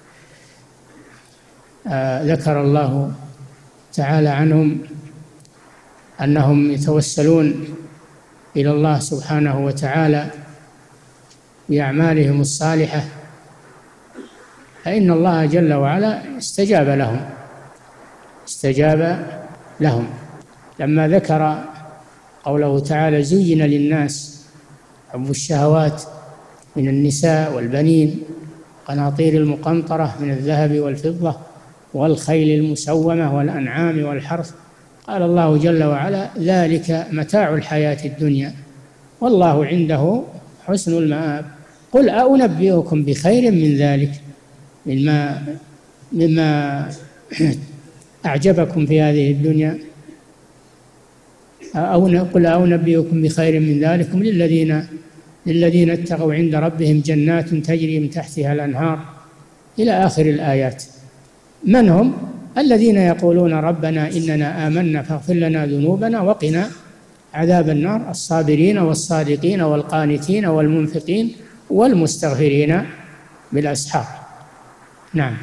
آه ذكر الله تعالى عنهم أنهم يتوسلون إلى الله سبحانه وتعالى بأعمالهم الصالحة، فإن الله جل وعلا استجاب لهم استجاب لهم لما ذكر قوله تعالى: زين للناس حب الشهوات من النساء والبنين قناطير المقنطرة من الذهب والفضة والخيل المسومة والأنعام والحرث. قال الله جل وعلا: ذلك متاع الحياة الدنيا والله عنده حسن المآب. قل أنبئكم بخير من ذلك مما مما أعجبكم في هذه الدنيا أو قل أنبئكم بخير من ذلكم للذين للذين اتقوا عند ربهم جنات تجري من تحتها الأنهار إلى آخر الآيات. من هم؟ الذين يقولون ربنا إننا آمنا فاغفر لنا ذنوبنا وقنا عذاب النار، الصابرين والصادقين والقانتين والمنفقين والمستغفرين بالأسحار. نعم.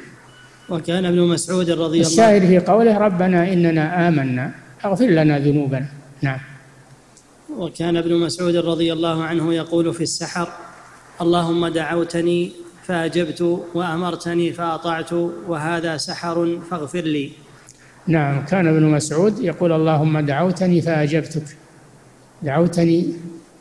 وكان ابن مسعود رضي الله عنه الشاهد في قوله ربنا إننا آمنا فاغفر لنا ذنوبنا. نعم. وكان ابن مسعود رضي الله عنه يقول في السحر: اللهم دعوتني فأجبت وأمرتني فأطعت وهذا سحر فاغفر لي. نعم. كان ابن مسعود يقول: اللهم دعوتني فأجبتك دعوتني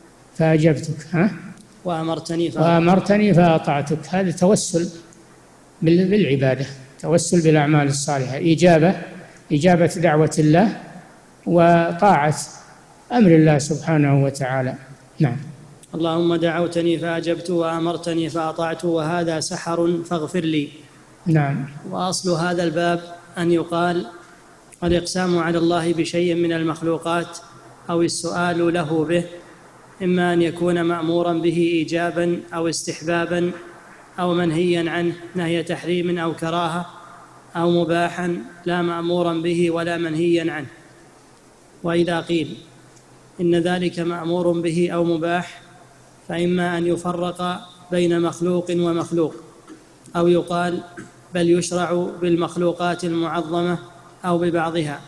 فأجبتك ها وأمرتني فأطعتك, وأمرتني فأطعتك. هذا توسل بالعبادة، توسل بالأعمال الصالحة، إجابة إجابة دعوة الله وطاعة أمر الله سبحانه وتعالى. نعم. اللهم دعوتني فأجبت وأمرتني فأطعت وهذا سحر فاغفر لي. نعم. وأصل هذا الباب أن يقال: الإقسام على الله بشيء من المخلوقات أو السؤال له به إما أن يكون مأمورا به إيجابا أو استحبابا أو منهيا عنه نهي تحريم أو كراهة أو مباحا لا مأمورا به ولا منهيا عنه. وإذا قيل إن ذلك مأمور به أو مباح فإما أن يفرق بين مخلوق ومخلوق أو يقال بل يشرع بالمخلوقات المعظمة أو ببعضها.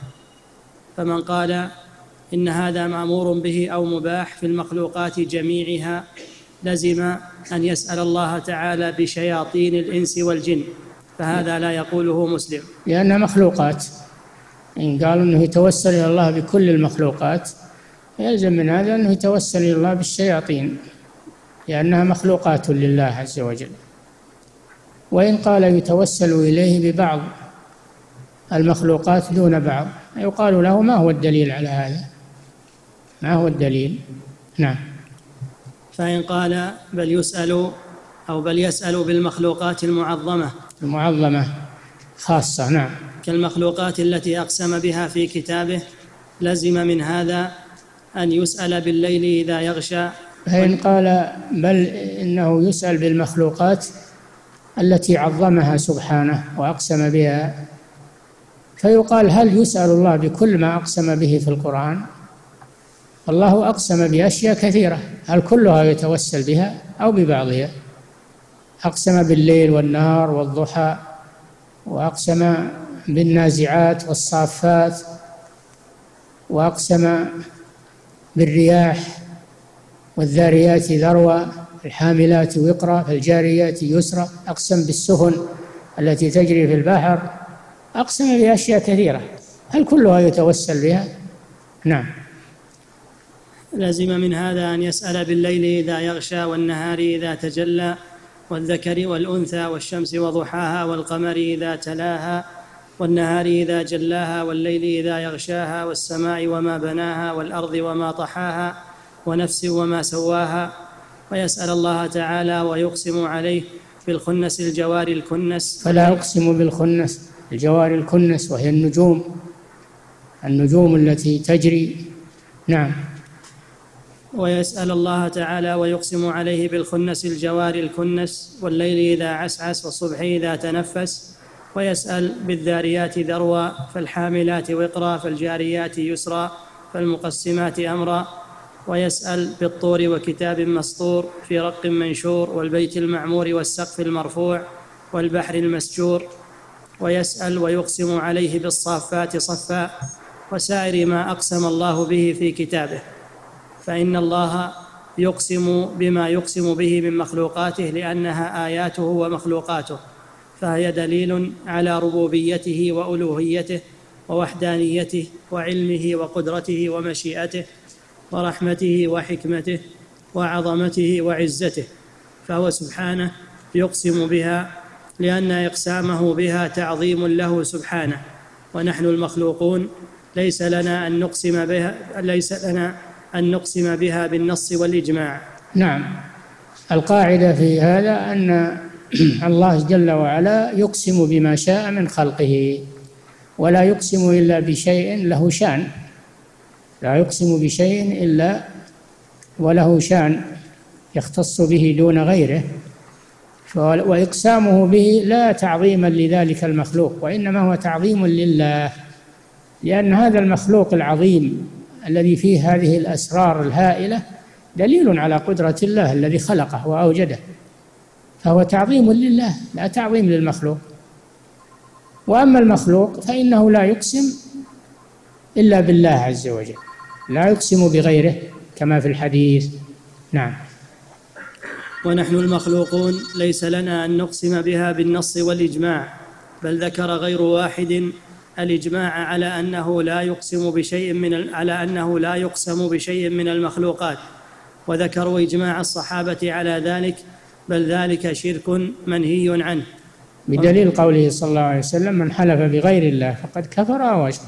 فمن قال إن هذا مأمور به أو مباح في المخلوقات جميعها لزم أن يسأل الله تعالى بشياطين الإنس والجن، فهذا لا يقوله مسلم، لأنها مخلوقات. إن قالوا أنه يتوسل إلى الله بكل المخلوقات يلزم من هذا أنه يتوسل إلى الله بالشياطين لأنها مخلوقات لله عز وجل. وإن قال يتوسل إليه ببعض المخلوقات دون بعض يقال له: ما هو الدليل على هذا؟ ما هو الدليل؟ نعم. فإن قال بل يسأل أو بل يسأل بالمخلوقات المعظمة المعظمة خاصة، نعم، كالمخلوقات التي أقسم بها في كتابه، لزم من هذا أن يسأل بالليل إذا يغشى فإن قال بل إنه يسأل بالمخلوقات التي عظمها سبحانه وأقسم بها، فيقال هل يسأل الله بكل ما أقسم به في القرآن؟ الله أقسم بأشياء كثيرة، هل كلها يتوسل بها أو ببعضها؟ أقسم بالليل والنهار والضحى، وأقسم بالنازعات والصافات، وأقسم بالرياح والذاريات ذروا، الحاملات وقرا، فالجاريات يسرا، أقسم بالسفن التي تجري في البحر، أقسم بأشياء كثيرة، هل كلها يتوسل بها؟ نعم. لازم من هذا أن يسأل بالليل إذا يغشى والنهار إذا تجلى والذكر والأنثى والشمس وضحاها والقمر إذا تلاها والنهار إذا جلاها والليل إذا يغشاها والسماء وما بناها والأرض وما طحاها ونفس وما سواها، ويسأل الله تعالى ويقسم عليه بالخنس الجوار الكنس. فلا أقسم بالخنس الجوار الكنس، وهي النجوم النجوم التي تجري. نعم. ويسأل الله تعالى ويقسم عليه بالخنس الجوار الكنس والليل إذا عسعس والصبح إذا تنفس، ويسأل بالذاريات ذروا فالحاملات وقرا فالجاريات يسرا فالمقسمات أمرا، ويسأل بالطور وكتاب مسطور في رق منشور والبيت المعمور والسقف المرفوع والبحر المسجور، ويسأل ويقسم عليه بالصافات صفا وسائر ما أقسم الله به في كتابه، فإن الله يقسم بما يقسم به من مخلوقاته لأنها آياته ومخلوقاته، فهي دليل على ربوبيته وألوهيته ووحدانيته وعلمه وقدرته ومشيئته ورحمته وحكمته وعظمته وعزته، فهو سبحانه يقسم بها لأن إقسامه بها تعظيم له سبحانه، ونحن المخلوقون ليس لنا أن نقسم بها ليس لنا أن نقسم بها بالنص والإجماع. نعم. القاعدة في هذا أن الله جل وعلا يقسم بما شاء من خلقه، ولا يقسم إلا بشيء له شأن، لا يقسم بشيء إلا وله شأن يختص به دون غيره، وإقسامه به لا تعظيما لذلك المخلوق، وإنما هو تعظيم لله، لأن هذا المخلوق العظيم الذي فيه هذه الأسرار الهائلة دليل على قدرة الله الذي خلقه وأوجده، فهو تعظيم لله لا تعظيم للمخلوق. وأما المخلوق فإنه لا يقسم إلا بالله عز وجل، لا يقسم بغيره كما في الحديث. نعم. ونحن المخلوقون ليس لنا أن نقسم بها بالنص والإجماع، بل ذكر غير واحد الإجماع على أنه لا يقسم بشيء من على أنه لا يقسم بشيء من المخلوقات، وذكروا إجماع الصحابة على ذلك، بل ذلك شرك منهي عنه، بدليل قوله صلى الله عليه وسلم: من حلف بغير الله فقد كفر أو أشرك.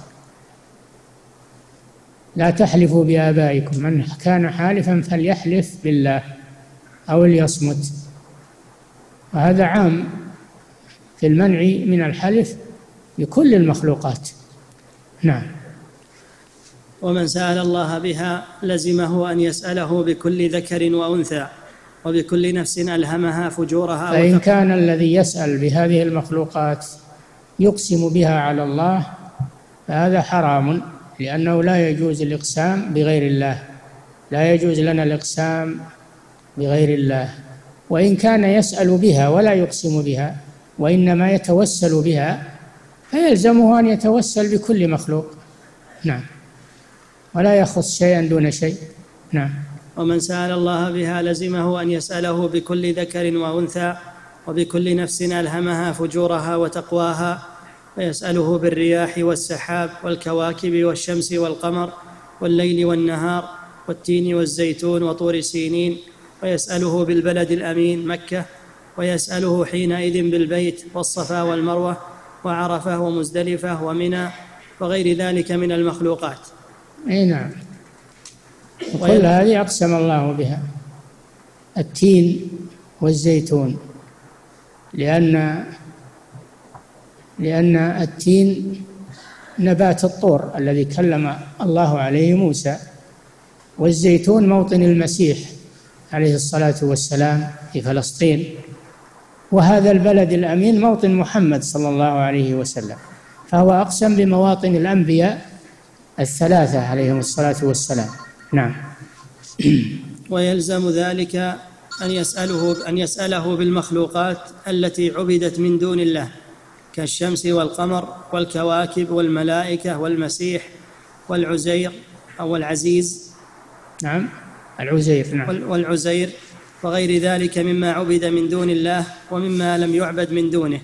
لا تحلفوا بآبائكم، من كان حالفا فليحلف بالله أو ليصمت، وهذا عام في المنع من الحلف بكل المخلوقات. نعم. ومن سأل الله بها لزمه أن يسأله بكل ذكر وأنثى وبكل نفس ألهمها فجورها. فإن كان الذي يسأل بهذه المخلوقات يقسم بها على الله فهذا حرام، لأنه لا يجوز الإقسام بغير الله، لا يجوز لنا الإقسام بغير الله. وإن كان يسأل بها ولا يقسم بها وإنما يتوسل بها فيلزمه أن يتوسل بكل مخلوق. نعم. ولا يخص شيئا دون شيء. نعم. ومن سأل الله بها لزمه أن يسأله بكل ذكر وأنثى وبكل نفس ألهمها فجورها وتقواها، ويسأله بالرياح والسحاب والكواكب والشمس والقمر والليل والنهار والتين والزيتون وطور سينين، ويسأله بالبلد الأمين مكة، ويسأله حينئذ بالبيت والصفا والمروة وعرفة ومزدلفة ومنى وغير ذلك من المخلوقات. أي نعم. وكل هذه أقسم الله بها. التين والزيتون، لأن لأن التين نبات الطور الذي كلم الله عليه موسى، والزيتون موطن المسيح عليه الصلاة والسلام في فلسطين، وهذا البلد الأمين موطن محمد صلى الله عليه وسلم، فهو أقسم بمواطن الأنبياء الثلاثة عليهم الصلاة والسلام. نعم. ويلزم ذلك أن يسأله, أن يسأله بالمخلوقات التي عبدت من دون الله كالشمس والقمر والكواكب والملائكة والمسيح والعزير أو العزيز. نعم العزير. نعم. والعزير وغير ذلك مما عبد من دون الله ومما لم يعبد من دونه.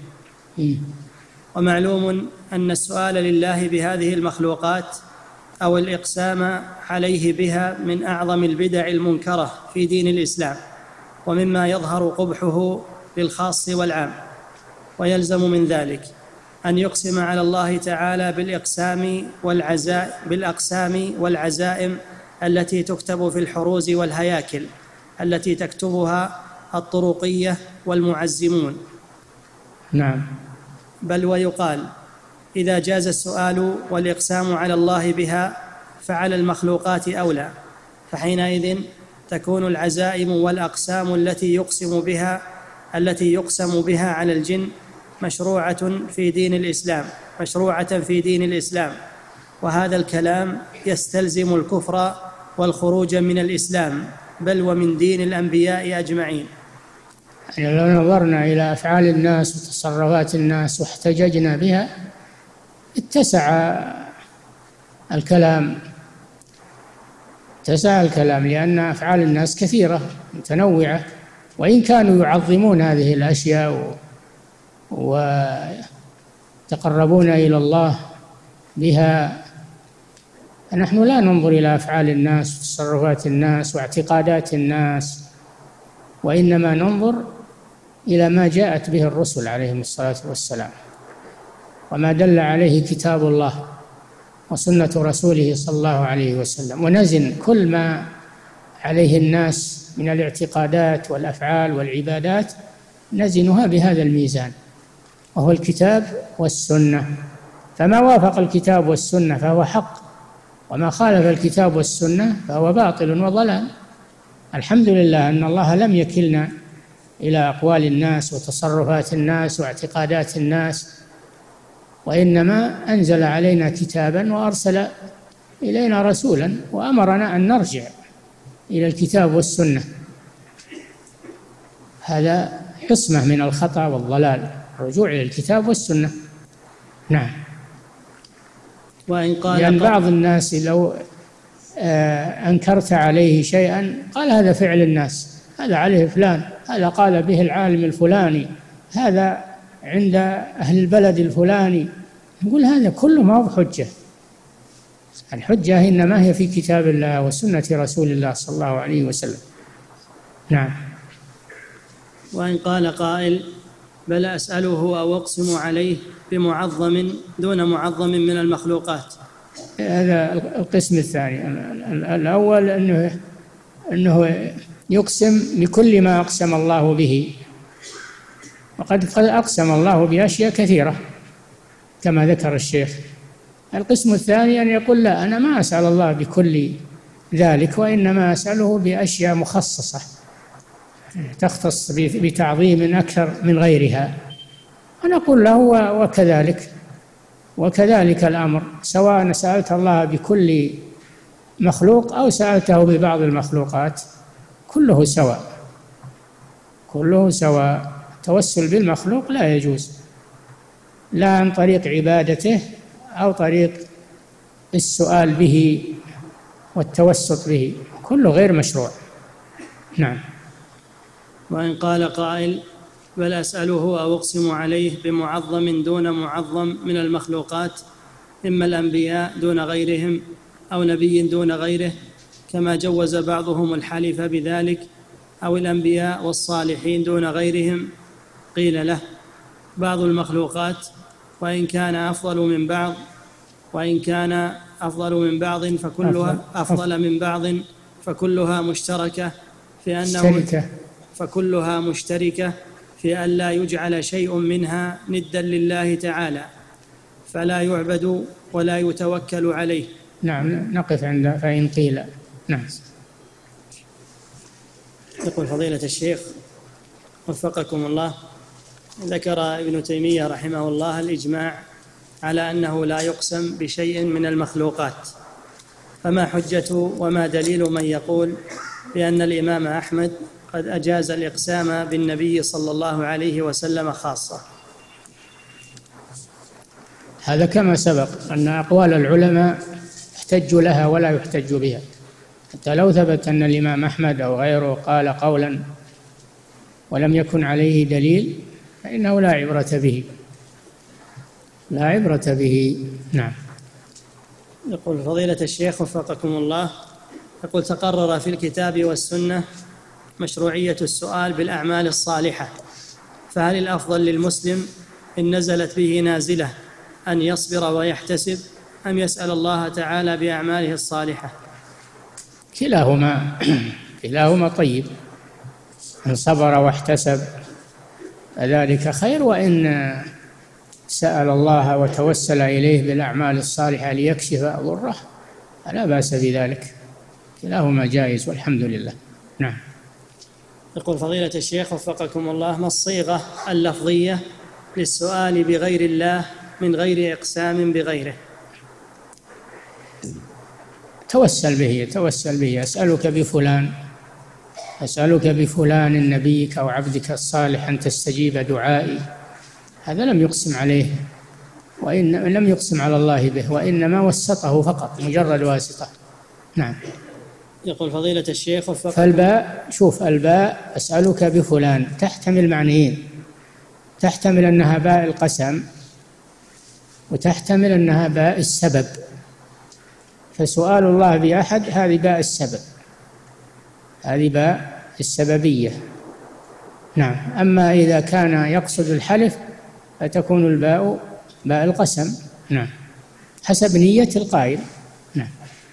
ومعلوم أن السؤال لله بهذه المخلوقات أو الإقسام عليه بها من أعظم البدع المنكرة في دين الإسلام، ومما يظهر قبحه للخاص والعام. ويلزم من ذلك أن يقسم على الله تعالى بالإقسام والعزائم بالأقسام والعزائم التي تكتب في الحروز والهياكل التي تكتبها الطرقية والمعزمون. نعم. بل ويقال إذا جاز السؤال والإقسام على الله بها فعلى المخلوقات أولى، فحينئذ تكون العزائم والأقسام التي يقسم بها التي يقسم بها على الجن مشروعة في دين الإسلام مشروعة في دين الإسلام وهذا الكلام يستلزم الكفر والخروج من الإسلام بل ومن دين الأنبياء أجمعين. يعني لو نظرنا إلى أفعال الناس وتصرفات الناس واحتججنا بها اتسع الكلام اتسع الكلام لأن أفعال الناس كثيرة متنوعة، وإن كانوا يعظمون هذه الأشياء ويتقربون إلى الله بها، نحن لا ننظر إلى أفعال الناس وتصرفات الناس واعتقادات الناس، وإنما ننظر إلى ما جاءت به الرسل عليهم الصلاة والسلام وما دل عليه كتاب الله وسنة رسوله صلى الله عليه وسلم، ونزن كل ما عليه الناس من الاعتقادات والأفعال والعبادات نزنها بهذا الميزان وهو الكتاب والسنة، فما وافق الكتاب والسنة فهو حق، وما خالف الكتاب والسنة فهو باطل وضلال. الحمد لله أن الله لم يكلنا إلى أقوال الناس وتصرفات الناس واعتقادات الناس، وإنما أنزل علينا كتابا وأرسل إلينا رسولا وأمرنا أن نرجع إلى الكتاب والسنة، هذا حصمة من الخطأ والضلال، الرجوع إلى الكتاب والسنة. نعم. وإن قال لأن بعض الناس لو أنكرت عليه شيئا قال هذا فعل الناس، هذا عليه فلان، هذا قال به العالم الفلاني، هذا عند أهل البلد الفلاني، نقول هذا كله ما هو حجة، الحجة إنما هي في كتاب الله وسنة رسول الله صلى الله عليه وسلم. نعم. وإن قال قائل بل أسأله أو أقسم عليه بمعظم دون معظم من المخلوقات، هذا القسم الثاني. الأول أنه, أنه يقسم بكل ما أقسم الله به، وقد أقسم الله بأشياء كثيرة كما ذكر الشيخ. القسم الثاني أن يقول لا، أنا ما أسأل الله بكل ذلك، وإنما أسأله بأشياء مخصصة تختص بتعظيم أكثر من غيرها، ونقول له وكذلك وكذلك الأمر، سواء سألت الله بكل مخلوق أو سألته ببعض المخلوقات كله سواء كله سواء. التوسل بالمخلوق لا يجوز، لا عن طريق عبادته أو طريق السؤال به والتوسط به، كله غير مشروع. نعم. وإن قال قائل بل أسأله أو أقسم عليه بمعظم دون معظم من المخلوقات، إما الأنبياء دون غيرهم أو نبي دون غيره، كما جوز بعضهم الحلف بذلك، أو الأنبياء والصالحين دون غيرهم، قيل له بعض المخلوقات وإن كان أفضل من بعض وإن كان أفضل من بعض فكلها أفضل من بعض فكلها مشتركة في أنه فكلها مشتركة في أن لا يجعل شيء منها ندا لله تعالى، فلا يعبد ولا يتوكل عليه. نعم. نقف عند فإن قيل. نعم. يقول فضيلة الشيخ وفقكم الله، ذكر ابن تيمية رحمه الله الإجماع على أنه لا يقسم بشيء من المخلوقات، فما حجة وما دليل من يقول بأن الإمام أحمد قد أجاز الإقسام بالنبي صلى الله عليه وسلم خاصة؟ هذا كما سبق أن أقوال العلماء يحتج لها ولا يحتج بها، حتى لو ثبت أن الإمام أحمد أو غيره قال قولا ولم يكن عليه دليل فإنه لا عبرة به، لا عبرة به. نعم. يقول فضيلة الشيخ وفقكم الله، يقول تقرر في الكتاب والسنة مشروعية السؤال بالأعمال الصالحة، فهل الأفضل للمسلم إن نزلت به نازلة أن يصبر ويحتسب أم يسأل الله تعالى بأعماله الصالحة؟ كلاهما كلاهما طيب، إن صبر واحتسب ذلك خير، وإن سأل الله وتوسل إليه بالأعمال الصالحة ليكشف ضره لا بأس بذلك، كلاهما جائز والحمد لله. نعم. يقول فضيلة الشيخ وفقكم الله، ما الصيغة اللفظية للسؤال بغير الله من غير إقسام بغيره؟ توسل به توسل به أسألك بفلان، أسألك بفلان نبيك أو عبدك الصالح أن تستجيب دعائي، هذا لم يقسم عليه، وإن لم يقسم على الله به، وإنما وسطه فقط، مجرد واسطة. نعم. يقول فضيلة الشيخ وفقكم، فالباء، شوف الباء أسألك بفلان تحتمل معنيين، تحتمل أنها باء القسم وتحتمل أنها باء السبب، فسؤال الله بأحد هذه باء السبب، هذه باء السببية. نعم. أما إذا كان يقصد الحلف فتكون الباء باء القسم. نعم، حسب نية القائل. نعم.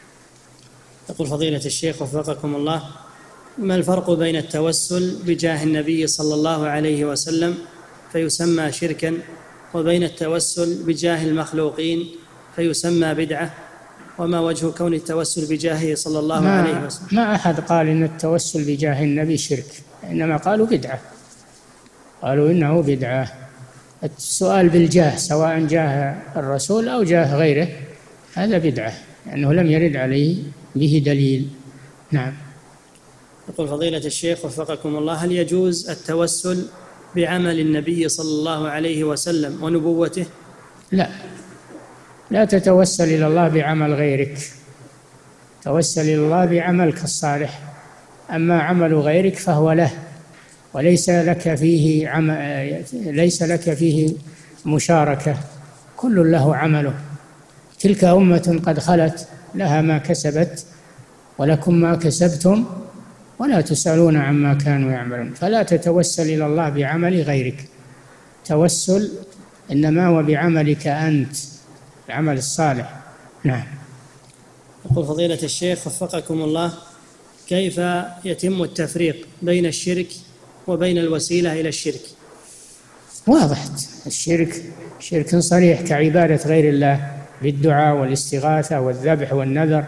يقول فضيلة الشيخ وفقكم الله، ما الفرق بين التوسل بجاه النبي صلى الله عليه وسلم فيسمى شركا، وبين التوسل بجاه المخلوقين فيسمى بدعة؟ وما وجه كون التوسل بجاهه صلى الله ما عليه وسلم؟ ما أحد قال إن التوسل بجاه النبي شرك، إنما قالوا بدعة، قالوا إنه بدعة. السؤال بالجاه سواء جاه الرسول أو جاه غيره هذا بدعة، لأنه لم يرد عليه به دليل. نعم. يقول فضيلة الشيخ وفقكم الله، هل يجوز التوسل بعمل النبي صلى الله عليه وسلم ونبوته؟ لا، لا تتوسل إلى الله بعمل غيرك، توسل إلى الله بعملك الصالح، أما عمل غيرك فهو له وليس لك فيه عم... ليس لك فيه مشاركة، كل له عمله، تلك أمة قد خلت لها ما كسبت ولكم ما كسبتم ولا تسألون عما كانوا يعملون. فلا تتوسل إلى الله بعمل غيرك، توسل إنما هو بعملك أنت، العمل الصالح. نعم. يقول فضيلة الشيخ وفقكم الله، كيف يتم التفريق بين الشرك وبين الوسيلة إلى الشرك؟ واضح، الشرك شرك صريح كعبادة غير الله بالدعاء والاستغاثة والذبح والنذر،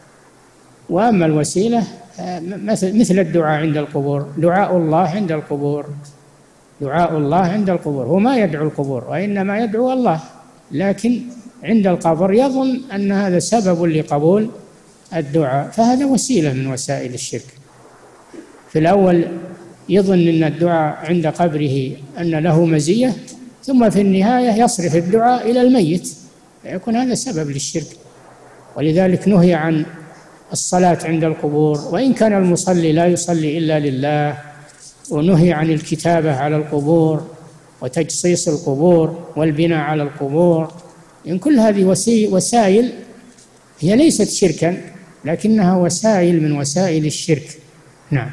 وأما الوسيلة مثل مثل الدعاء عند القبور، دعاء الله عند القبور، دعاء الله عند القبور، هو ما يدعو القبور وإنما يدعو الله، لكن عند القبر يظن أن هذا سبب لقبول الدعاء، فهذا وسيلة من وسائل الشرك. في الأول يظن أن الدعاء عند قبره أن له مزية، ثم في النهاية يصرف الدعاء إلى الميت، فيكون هذا سبب للشرك. ولذلك نهي عن الصلاة عند القبور، وإن كان المصلي لا يصلي إلا لله، ونهي عن الكتابة على القبور وتجصيص القبور والبناء على القبور، إن كل هذه وسائل هي ليست شركا لكنها وسائل من وسائل الشرك. نعم.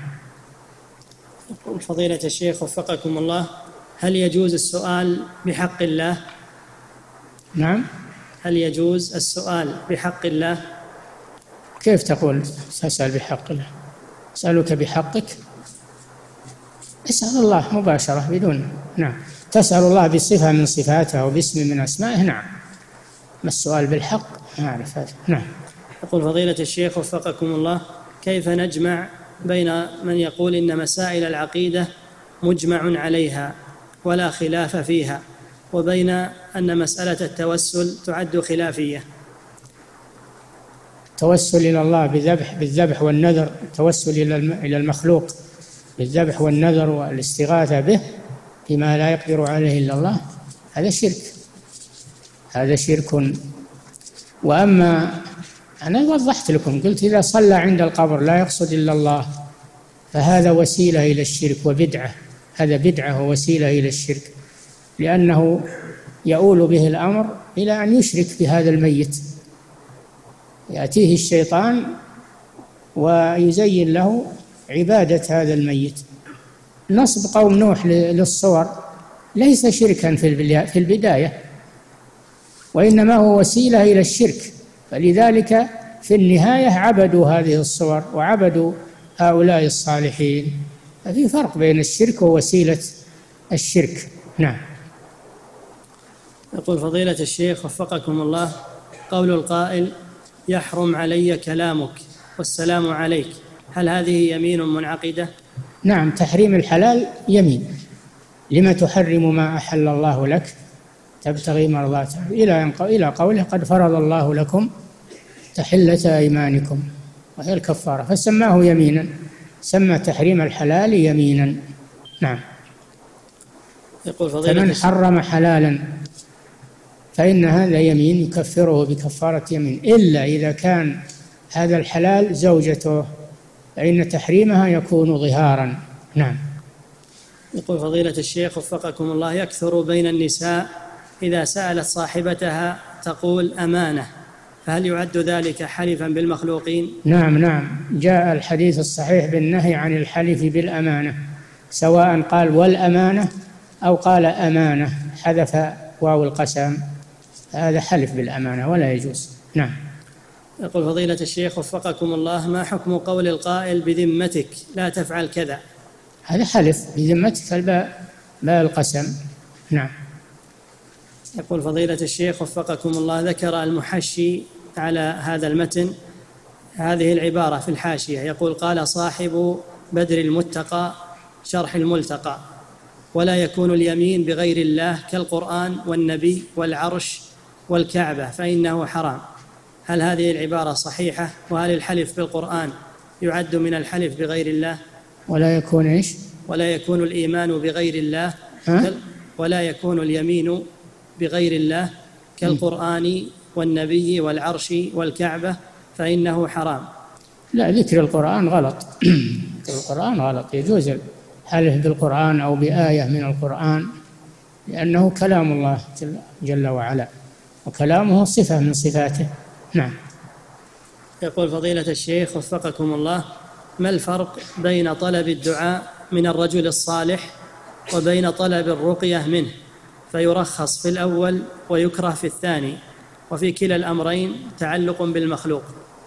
يقول فضيلة الشيخ وفقكم الله، هل يجوز السؤال بحق الله؟ نعم. هل يجوز السؤال بحق الله؟ كيف تقول تسأل بحق الله؟ أسألك بحقك، اسأل الله مباشرة بدون. نعم. تسأل الله بصفة من صفاته وباسم من أسمائه. نعم. ما السؤال بالحق؟ ما أعرف هذا. نعم. يقول فضيلة الشيخ وفقكم الله، كيف نجمع بين من يقول إن مسائل العقيدة مجمع عليها ولا خلاف فيها، وبين أن مسألة التوسل تعد خلافية؟ التوسل إلى الله بذبح بالذبح والنذر، التوسل إلى المخلوق بالذبح والنذر والاستغاثة به فيما لا يقدر عليه إلا الله، هذا شرك، هذا شرك. وأما أنا وضحت لكم، قلت إذا صلى عند القبر لا يقصد إلا الله فهذا وسيلة إلى الشرك وبدعة، هذا بدعة ووسيلة إلى الشرك، لأنه يؤول به الأمر إلى أن يشرك بهذا الميت، يأتيه الشيطان ويزين له عبادة هذا الميت. نصب قوم نوح للصور ليس شركا في البداية، وإنما هو وسيلة إلى الشرك، فلذلك في النهاية عبدوا هذه الصور وعبدوا هؤلاء الصالحين، ففي فرق بين الشرك ووسيلة الشرك. نعم. يقول فضيلة الشيخ وفقكم الله، قول القائل يحرم علي كلامك والسلام عليك، هل هذه يمين منعقدة؟ نعم، تحريم الحلال يمين، لما تحرم ما أحل الله لك تبتغي مرضاته، إلى إلى قوله قد فرض الله لكم تحلة أيمانكم، وهي الكفارة، فسماه يمينا، سمى تحريم الحلال يمينا. نعم. يقول فضيلة فمن حرم حلالا فإن هذا يمين يكفره بكفارة يمين، إلا إذا كان هذا الحلال زوجته فإن تحريمها يكون ظهارا. نعم. يقول فضيلة الشيخ وفقكم الله، يكثر بين النساء إذا سألت صاحبتها تقول أمانة، فهل يعد ذلك حلفا بالمخلوقين؟ نعم نعم، جاء الحديث الصحيح بالنهي عن الحلف بالأمانة، سواء قال والأمانة أو قال أمانة حذف واو القسم، هذا حلف بالأمانة ولا يجوز. نعم. يقول فضيلة الشيخ وفقكم الله، ما حكم قول القائل بذمتك لا تفعل كذا؟ هذا حلف بذمتك الباء باء القسم. نعم. يقول فضيلة الشيخ وفقكم الله، ذكر المحشي على هذا المتن هذه العبارة في الحاشية، يقول قال صاحب بدر المتقى شرح الملتقى: ولا يكون اليمين بغير الله كالقرآن والنبي والعرش والكعبة فإنه حرام. هل هذه العبارة صحيحة؟ وهل الحلف بالقرآن يعد من الحلف بغير الله؟ ولا يكون إيش؟ ولا يكون الإيمان بغير الله ها؟ ولا يكون اليمين بغير الله كالقرآن والنبي والعرش والكعبة فإنه حرام. لا، ذكر القرآن غلط. ذكر القرآن غلط، يجوز الحلف بالقرآن أو بآية من القرآن، لأنه كلام الله جل وعلا، وكلامه صفة من صفاته. نعم. يقول فضيلة الشيخ وفقكم الله، ما الفرق بين طلب الدعاء من الرجل الصالح وبين طلب الرقية منه، فيرخص في الأول ويكره في الثاني، وفي كلا الأمرين تعلق بالمخلوق؟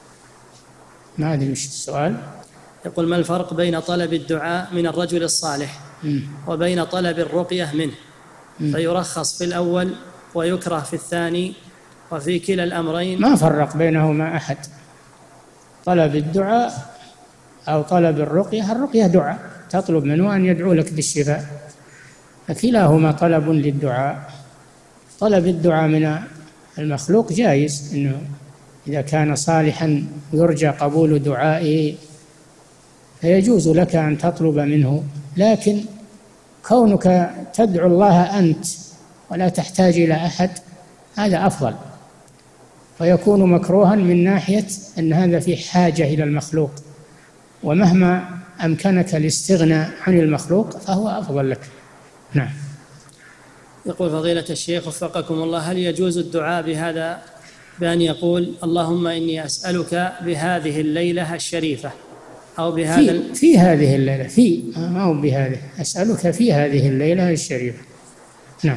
ما أدري وش السؤال. يقول ما الفرق بين طلب الدعاء من الرجل الصالح م. وبين طلب الرقية منه، م. فيرخص في الأول ويكره في الثاني، وفي كلا الأمرين ما فرق بينهما أحد. طلب الدعاء أو طلب الرقية، الرقية دعاء، تطلب منه أن يدعو لك بالشفاء، فكلاهما طلب للدعاء. طلب الدعاء من المخلوق جائز، إنه إذا كان صالحا يرجى قبول دعائه فيجوز لك أن تطلب منه، لكن كونك تدعو الله أنت ولا تحتاج إلى أحد هذا أفضل، فيكون مكروها من ناحية أن هذا في حاجة إلى المخلوق، ومهما أمكنك الاستغناء عن المخلوق فهو أفضل لك. نعم. يقول فضيلة الشيخ وفقكم الله، هل يجوز الدعاء بهذا بأن يقول اللهم إني أسألك بهذه الليلة الشريفة أو بهذا في, في هذه الليلة في ما هو بهذه، أسألك في هذه الليلة الشريفة. نعم.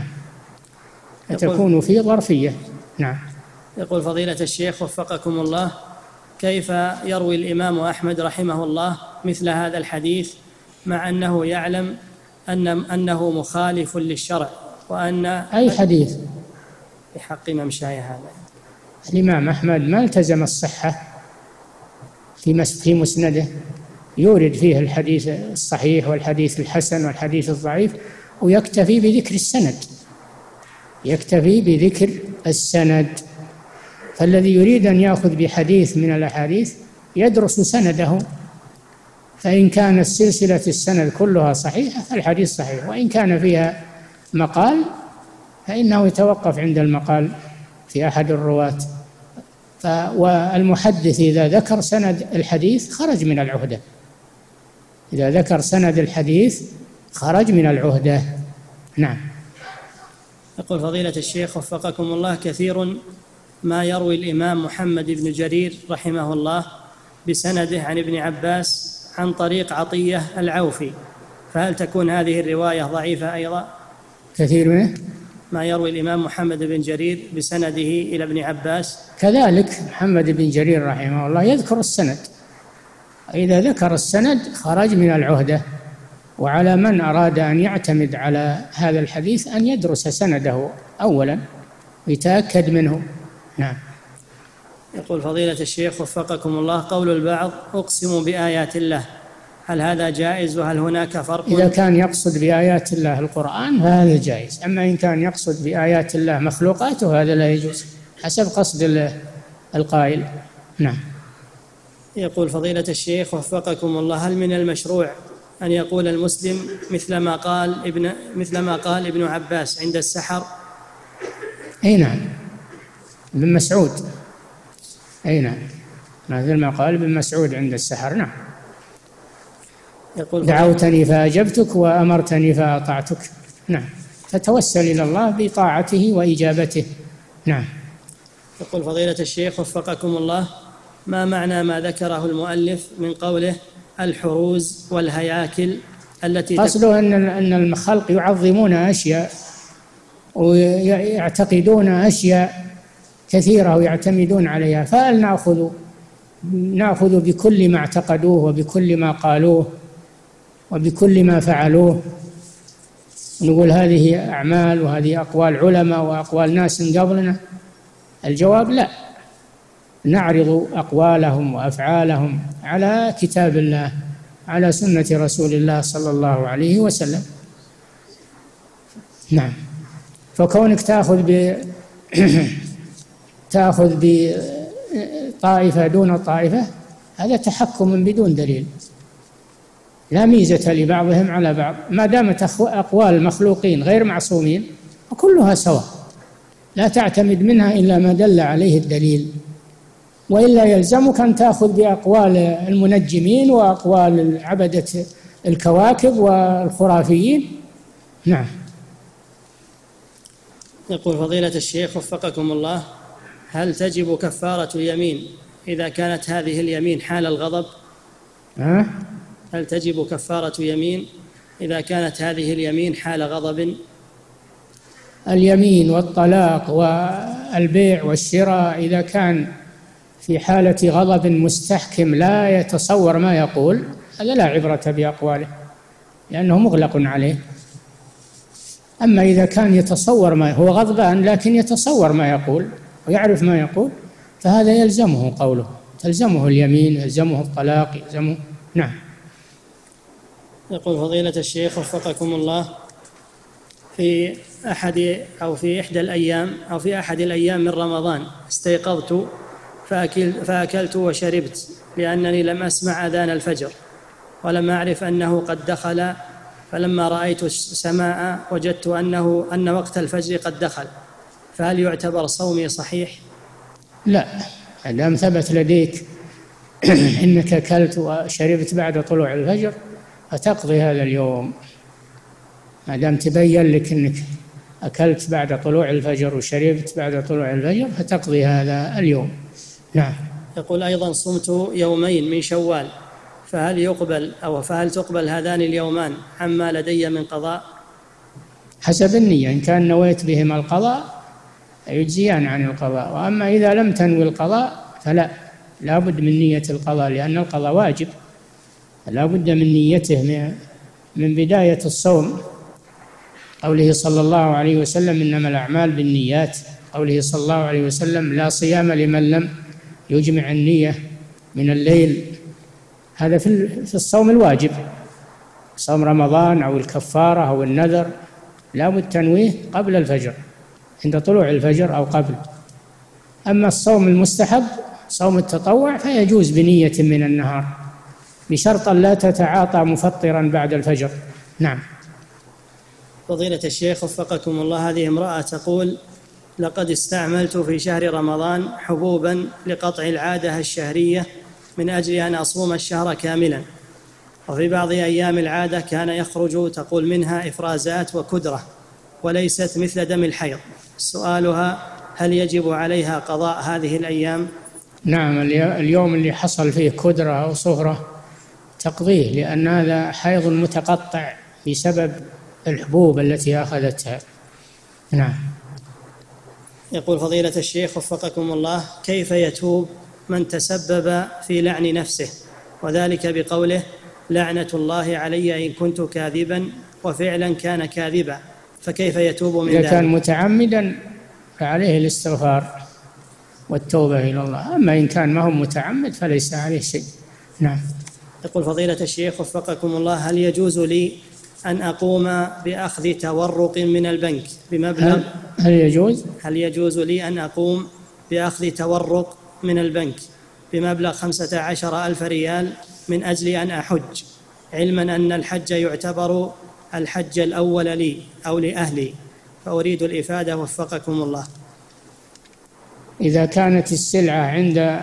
تكون في ظرفية. نعم. يقول فضيلة الشيخ وفقكم الله، كيف يروي الإمام أحمد رحمه الله مثل هذا الحديث مع أنه يعلم أن أنه مخالف للشرع، وأن أي حديث في حق ممشاي هذا؟ الإمام أحمد ما التزم الصحة في في مسنده، يورد فيه الحديث الصحيح والحديث الحسن والحديث الضعيف، ويكتفي بذكر السند، يكتفي بذكر السند. فالذي يريد أن يأخذ بحديث من الأحاديث يدرس سنده، فإن كانت سلسلة السند كلها صحيحة فالحديث صحيح، وإن كان فيها مقال فإنه يتوقف عند المقال في أحد الرواة. والمحدث إذا ذكر سند الحديث خرج من العهدة، إذا ذكر سند الحديث خرج من العهدة. نعم. يقول فضيلة الشيخ وفقكم الله: كثير ما يروي الإمام محمد بن جرير رحمه الله بسنده عن ابن عباس عن طريق عطية العوفي، فهل تكون هذه الرواية ضعيفة أيضا؟ كثير منه ما يروي الإمام محمد بن جرير بسنده إلى ابن عباس، كذلك محمد بن جرير رحمه الله يذكر السند، إذا ذكر السند خرج من العهدة. وعلى من أراد أن يعتمد على هذا الحديث أن يدرس سنده أولا ويتأكد منه. نعم. يقول فضيلة الشيخ وفقكم الله: قول البعض أقسم بآيات الله، هل هذا جائز وهل هناك فرق؟ إذا كان يقصد بآيات الله القرآن فهذا جائز، أما إن كان يقصد بآيات الله مخلوقاته هذا لا يجوز حسب قصد القائل. نعم. يقول فضيلة الشيخ وفقكم الله: هل من المشروع أن يقول المسلم مثل ما قال ابن مثل ما قال ابن عباس عند السحر؟ أي نعم، ابن مسعود. أي نعم، مثل ما قال ابن مسعود عند السحر. نعم. يقول دعوتني فأجبتك وأمرتني فأطعتك. نعم، فتوسل إلى الله بطاعته وإجابته. نعم. يقول فضيلة الشيخ وفقكم الله: ما معنى ما ذكره المؤلف من قوله الحروز والهياكل التي قصده أن أن الخلق يعظمون أشياء ويعتقدون أشياء كثيرة ويعتمدون عليها، فهل نأخذ نأخذ بكل ما اعتقدوه وبكل ما قالوه وبكل ما فعلوه، نقول هذه أعمال وهذه أقوال علماء وأقوال ناس قبلنا؟ الجواب لا، نعرض أقوالهم وأفعالهم على كتاب الله، على سنة رسول الله صلى الله عليه وسلم. نعم. فكونك تأخذ ب تأخذ بطائفة دون طائفة هذا تحكم بدون دليل، لا ميزة لبعضهم على بعض، ما دامت أقوال المخلوقين غير معصومين وكلها سواء، لا تعتمد منها إلا ما دل عليه الدليل، وإلا يلزمك أن تأخذ بأقوال المنجمين وأقوال عبدة الكواكب والخرافيين. نعم. يقول فضيلة الشيخ وفقكم الله: هل تجب كفارة يمين إذا كانت هذه اليمين حال الغضب؟ أه؟ هل تجب كفارة يمين إذا كانت هذه اليمين حال غضب؟ اليمين والطلاق والبيع والشراء إذا كان في حالة غضب مستحكم لا يتصور ما يقول هذا لا عبرة بأقواله لأنه مغلق عليه. أما إذا كان يتصور ما هو غضبان لكن يتصور ما يقول ويعرف ما يقول فهذا يلزمه قوله، تلزمه اليمين، يلزمه الطلاق، يلزمه. نعم. يقول فضيلة الشيخ وفقكم الله: في أحد أو في إحدى الأيام أو في أحد الأيام من رمضان استيقظت فأكل فأكلت وشربت لأنني لم أسمع أذان الفجر ولم أعرف أنه قد دخل، فلما رأيت السماء وجدت أنه أن وقت الفجر قد دخل، فهل يعتبر صومي صحيح؟ لا، ما دام ثبت لديك إنك أكلت وشربت بعد طلوع الفجر فتقضي هذا اليوم، ما دام تبين لك أنك أكلت بعد طلوع الفجر وشربت بعد طلوع الفجر فتقضي هذا اليوم. نعم. يقول أيضا: صمت يومين من شوال، فهل يقبل أو فهل تقبل هذان اليومان عما لدي من قضاء؟ حسب النية، إن كان نويت بهما القضاء يجزيان عن القضاء، وأما إذا لم تنوي القضاء فلا، لا بد من نية القضاء لأن القضاء واجب، لا بد من نيته من بداية الصوم. قوله صلى الله عليه وسلم: إنما الأعمال بالنيات. قوله صلى الله عليه وسلم: لا صيام لمن لم يجمع النية من الليل هذا في في الصوم الواجب، صوم رمضان أو الكفارة أو النذر، لا بد تنويه قبل الفجر، عند طلوع الفجر أو قبل. أما الصوم المستحب صوم التطوع فيجوز بنية من النهار، بشرط لا تتعاطى مفطرا بعد الفجر. نعم. فضيلة الشيخ وفقكم الله، هذه امرأة تقول: لقد استعملت في شهر رمضان حبوبا لقطع العادة الشهرية من أجل أن أصوم الشهر كاملا، وفي بعض أيام العادة كان يخرج تقول منها إفرازات وكدرة وليست مثل دم الحيض. سؤالها: هل يجب عليها قضاء هذه الأيام؟ نعم، اليوم اللي حصل فيه كدرة أو صهرة تقضيه، لأن هذا حيض متقطع بسبب الحبوب التي أخذتها. نعم. يقول فضيلة الشيخ وفقكم الله: كيف يتوب من تسبب في لعن نفسه، وذلك بقوله: لعنة الله علي إن كنت كاذبا، وفعلا كان كاذبا، فكيف يتوب من ذلك؟ إذا كان متعمدا فعليه الاستغفار والتوبة إلى الله، أما إن كان ما هو متعمد فليس عليه شيء. نعم. يقول فضيلة الشيخ وفقكم الله: هل يجوز لي أن أقوم بأخذ تورق من البنك بمبلغ هل, هل يجوز هل يجوز لي أن أقوم بأخذ تورق من البنك بمبلغ خمسة عشر ألف ريال من أجل أن أحج، علما أن الحج يعتبر الحج الأول لي أو لأهلي، فأريد الإفادة وفقكم الله. إذا كانت السلعة عند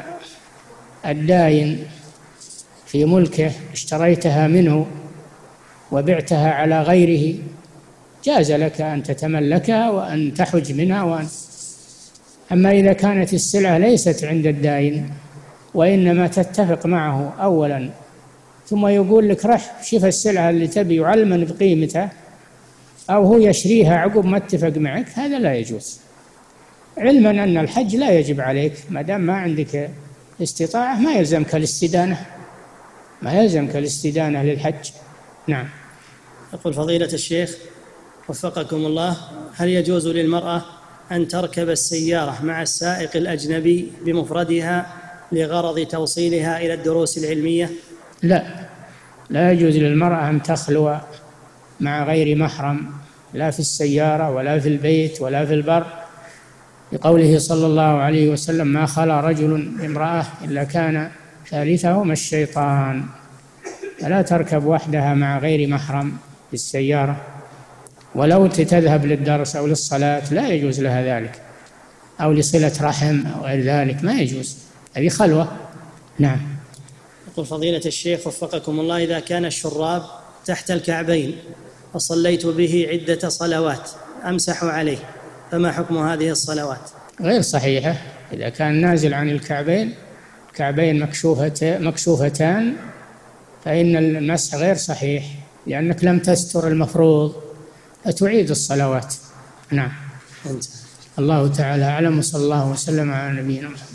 الداين في ملكه، اشتريتها منه وبعتها على غيره، جاز لك أن تتملكها وأن تحج منها وأن أما إذا كانت السلعة ليست عند الداين وإنما تتفق معه أولا ثم يقول لك رح شوف السلعة اللي تبي يعلمن بقيمتها، أو هو يشريها عقب ما اتفق معك، هذا لا يجوز، علما أن الحج لا يجب عليك ما دام ما عندك استطاعة، ما يلزمك الاستدانة ما يلزمك الاستدانة للحج. نعم. يقول فضيلة الشيخ وفقكم الله: هل يجوز للمرأة أن تركب السيارة مع السائق الأجنبي بمفردها لغرض توصيلها إلى الدروس العلمية؟ لا، لا يجوز للمرأة أن تخلو مع غير محرم، لا في السيارة ولا في البيت ولا في البر، لقوله صلى الله عليه وسلم: ما خلا رجل امرأة إلا كان ثالثهما الشيطان. فلا تركب وحدها مع غير محرم في السيارة، ولو تذهب للدرس أو للصلاة لا يجوز لها ذلك، أو لصلة رحم أو غير ذلك، ما يجوز، هذه خلوة. نعم. يقول فضيلة الشيخ وفقكم الله: إذا كان الشراب تحت الكعبين وصليت به عدة صلوات أمسح عليه، فما حكم هذه الصلوات؟ غير صحيحة. إذا كان نازل عن الكعبين، كعبين مكشوفتان، فإن المسح غير صحيح، لأنك لم تستر المفروض، فتعيد الصلوات. نعم. أنت. الله تعالى أعلم، وصلى الله وسلم على نبينا محمد.